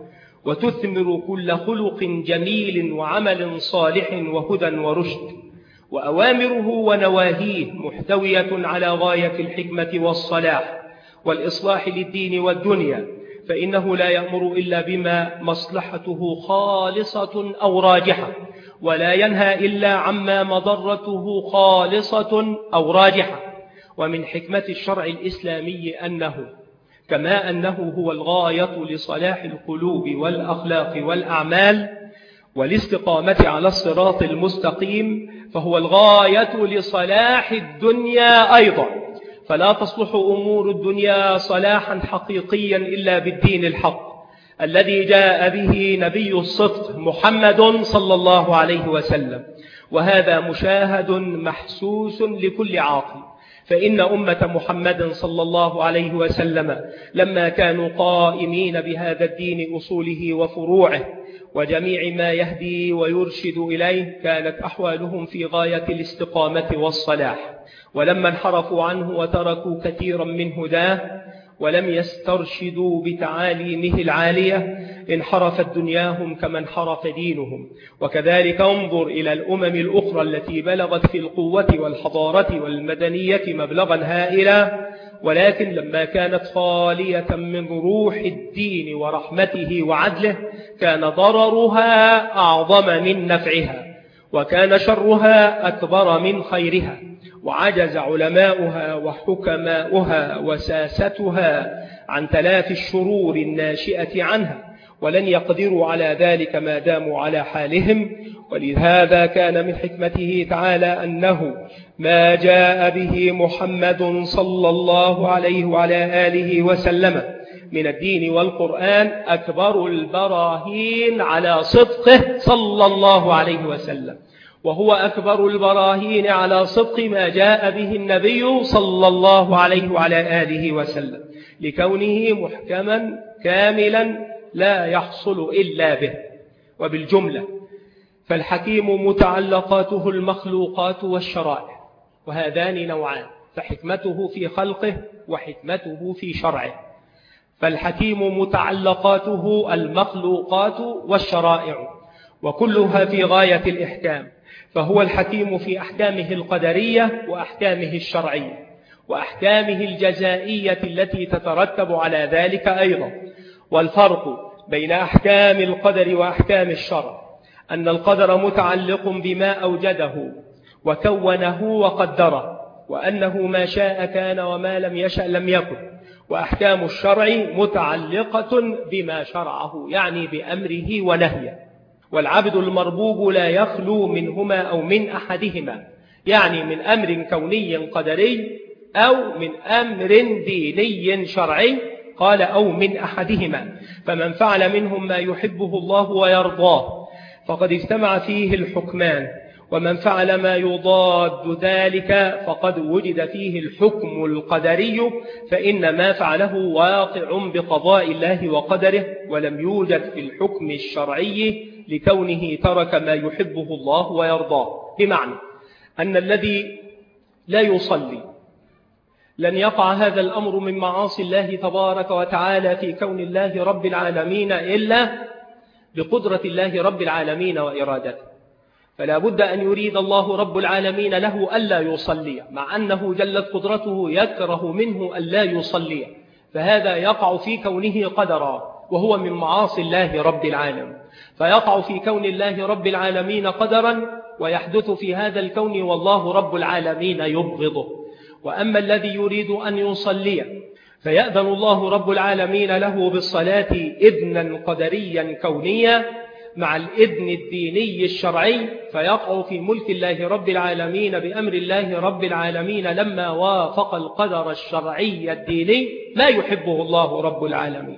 وتثمر كل خلق جميل وعمل صالح وهدى ورشد. وأوامره ونواهيه محتوية على غاية الحكمة والصلاح والإصلاح للدين والدنيا، فإنه لا يأمر إلا بما مصلحته خالصة أو راجحة، ولا ينهى إلا عما مضرته خالصة أو راجحة. ومن حكمة الشرع الإسلامي أنه كما أنه هو الغاية لصلاح القلوب والأخلاق والأعمال والاستقامة على الصراط المستقيم، فهو الغاية لصلاح الدنيا أيضا. فلا تصلح أمور الدنيا صلاحا حقيقيا إلا بالدين الحق الذي جاء به نبي الصدق محمد صلى الله عليه وسلم، وهذا مشاهد محسوس لكل عاقل. فإن أمة محمد صلى الله عليه وسلم لما كانوا قائمين بهذا الدين أصوله وفروعه وجميع ما يهدي ويرشد إليه، كانت أحوالهم في غاية الاستقامة والصلاح. ولما انحرفوا عنه وتركوا كثيرا من هداه ولم يسترشدوا بتعاليمه العالية، انحرفت دنياهم كما انحرف دينهم. وكذلك انظر إلى الأمم الأخرى التي بلغت في القوة والحضارة والمدنية مبلغا هائلا، ولكن لما كانت خالية من روح الدين ورحمته وعدله، كان ضررها أعظم من نفعها، وكان شرها أكبر من خيرها. وعجز علماؤها وحكماؤها وساستها عن تلافي الشرور الناشئة عنها، ولن يقدروا على ذلك ما داموا على حالهم. ولهذا كان من حكمته تعالى أنه ما جاء به محمد صلى الله عليه وعلى آله وسلم من الدين والقرآن أكبر البراهين على صدقه صلى الله عليه وسلم، وهو أكبر البراهين على صدق ما جاء به النبي صلى الله عليه وعلى آله وسلم، لكونه محكما كاملا لا يحصل إلا به. وبالجملة فالحكيم متعلقاته المخلوقات والشرائع، وهذان نوعان، فحكمته في خلقه وحكمته في شرعه. فالحكيم متعلقاته المخلوقات والشرائع، وكلها في غاية الإحكام، فهو الحكيم في أحكامه القدرية وأحكامه الشرعية وأحكامه الجزائية التي تترتب على ذلك أيضا. والفرق بين أحكام القدر وأحكام الشرع أن القدر متعلق بما أوجده وكونه وقدره، وأنه ما شاء كان وما لم يشأ لم يكن. وأحكام الشرع متعلقة بما شرعه، يعني بأمره ونهيه. والعبد المربوب لا يخلو منهما أو من أحدهما، يعني من أمر كوني قدري أو من أمر ديني شرعي. قال أو من أحدهما، فمن فعل منهم ما يحبه الله ويرضاه فقد اجتمع فيه الحكمان، ومن فعل ما يضاد ذلك فقد وجد فيه الحكم القدري، فإن ما فعله واقع بقضاء الله وقدره، ولم يوجد في الحكم الشرعي لكونه ترك ما يحبه الله ويرضاه. بمعنى أن الذي لا يصلي لن يقع هذا الأمر من معاصي الله تبارك وتعالى في كون الله رب العالمين إلا بقدرة الله رب العالمين وإرادته، فلا بد أن يريد الله رب العالمين له ألا يصلي، مع أنه جلت قدرته يكره منه ألا يصلي، فهذا يقع في كونه قدرا وهو من معاصي الله رب العالمين، فيقع في كون الله رب العالمين قدرا ويحدث في هذا الكون والله رب العالمين يبغضه. وأما الذي يريد أن يصلي فيأذن الله رب العالمين له بالصلاة إذنا قدريا كونيا مع الإذن الديني الشرعي، فيقع في ملك الله رب العالمين بأمر الله رب العالمين لما وافق القدر الشرعي الديني ما يحبه الله رب العالمين.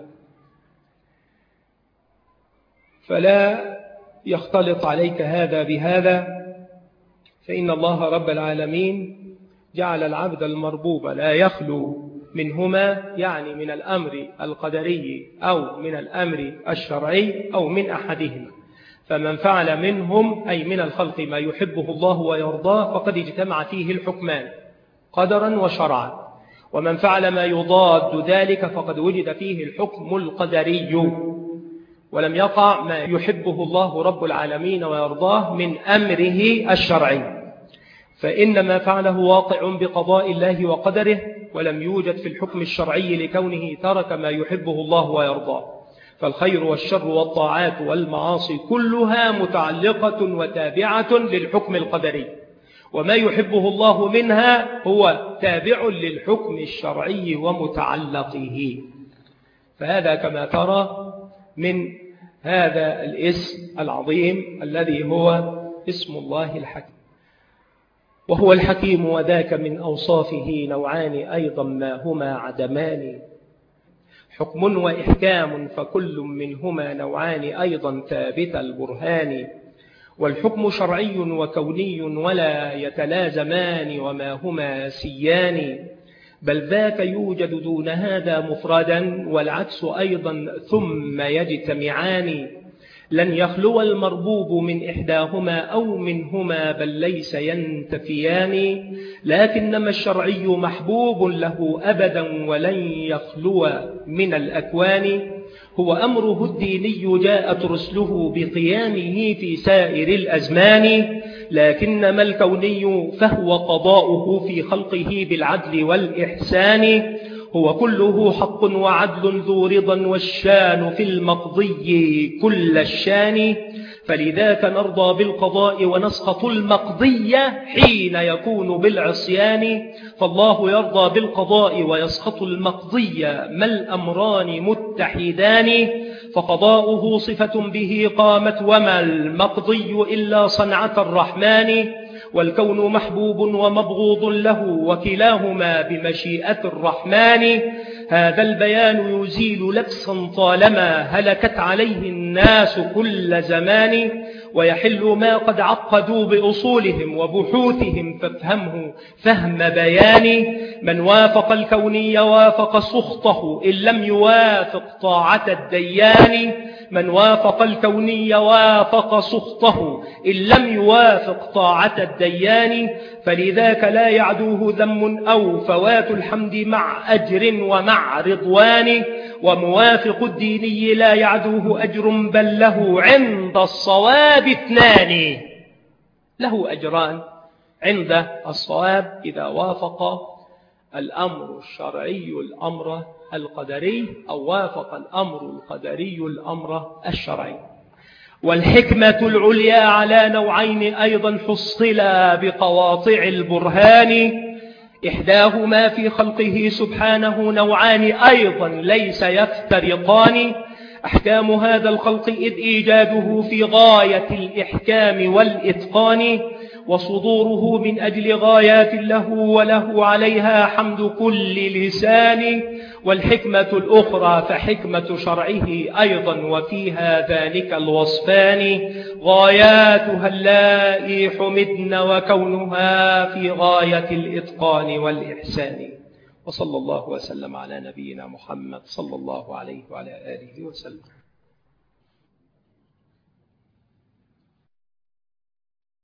فلا يختلط عليك هذا بهذا، فإن الله رب العالمين جعل العبد المربوب لا يخلو منهما، يعني من الأمر القدري أو من الأمر الشرعي أو من أحدهما. فمن فعل منهم أي من الخلق ما يحبه الله ويرضاه فقد اجتمع فيه الحكمان قدرا وشرعا، ومن فعل ما يضاد ذلك فقد وجد فيه الحكم القدري ولم يقع ما يحبه الله رب العالمين ويرضاه من أمره الشرعي، فإن ما فعله واقع بقضاء الله وقدره ولم يوجد في الحكم الشرعي لكونه ترك ما يحبه الله ويرضاه. فالخير والشر والطاعات والمعاصي كلها متعلقة وتابعة للحكم القدري، وما يحبه الله منها هو تابع للحكم الشرعي ومتعلقه. فهذا كما ترى من هذا الاسم العظيم الذي هو اسم الله الحكيم. وهو الحكيم وذاك من أوصافه نوعان أيضا ما هما عدمان، حكم وإحكام فكل منهما نوعان أيضا ثابت البرهان، والحكم شرعي وكوني ولا يتلازمان وما هما سيان، بل ذاك يوجد دون هذا مفردا والعكس أيضا ثم يجتمعان، لن يخلو المربوب من إحداهما أو منهما بل ليس ينتفيان، لكنما الشرعي محبوب له أبدا ولن يخلو من الأكوان، هو أمره الديني جاءت رسله بقيامه في سائر الأزمان، لكنما الكوني فهو قضاؤه في خلقه بالعدل والإحسان، هو كله حق وعدل ذو رضا والشان في المقضي كل الشان، فلذاك نرضى بالقضاء ونسخط المقضي حين يكون بالعصيان، فالله يرضى بالقضاء ويسخط المقضي ما الأمران متحدان، فقضاؤه صفة به قامت وما المقضي إلا صنعة الرحمن، والكون محبوب ومبغوض له وكلاهما بمشيئة الرحمن، هذا البيان يزيل لبسا طالما هلكت عليه الناس كل زمان، ويحل ما قد عقدوا بأصولهم وبحوثهم فافهمه فهم بيان، من وافق الكوني وافق سخطه إن لم يوافق طاعة الديان، من وافق الكوني وافق سخطه إن لم يوافق طاعة الديان، فلذاك لا يعدوه ذم أو فوات الحمد مع أجر ومع رضوان، وموافق الديني لا يعدوه أجر بل له عند الصواب اثنان، له أجران عند الصواب إذا وافق الأمر الشرعي الأمر القدري أو وافق الأمر القدري الأمر الشرعي. والحكمة العليا على نوعين أيضا حصلا بقواطع البرهان، إحداهما في خلقه سبحانه نوعان أيضا ليس يفترقان، أحكام هذا الخلق إذ إيجاده في غاية الإحكام والإتقان، وصدوره من أجل غايات له وله عليها حمد كل لسان، والحكمة الأخرى فحكمة شرعه أيضا وفيها ذلك الوصفان، غاياتها اللائي حمدن وكونها في غاية الإتقان والإحسان. وصلى الله وسلم على نبينا محمد صلى الله عليه وعلى آله وسلم.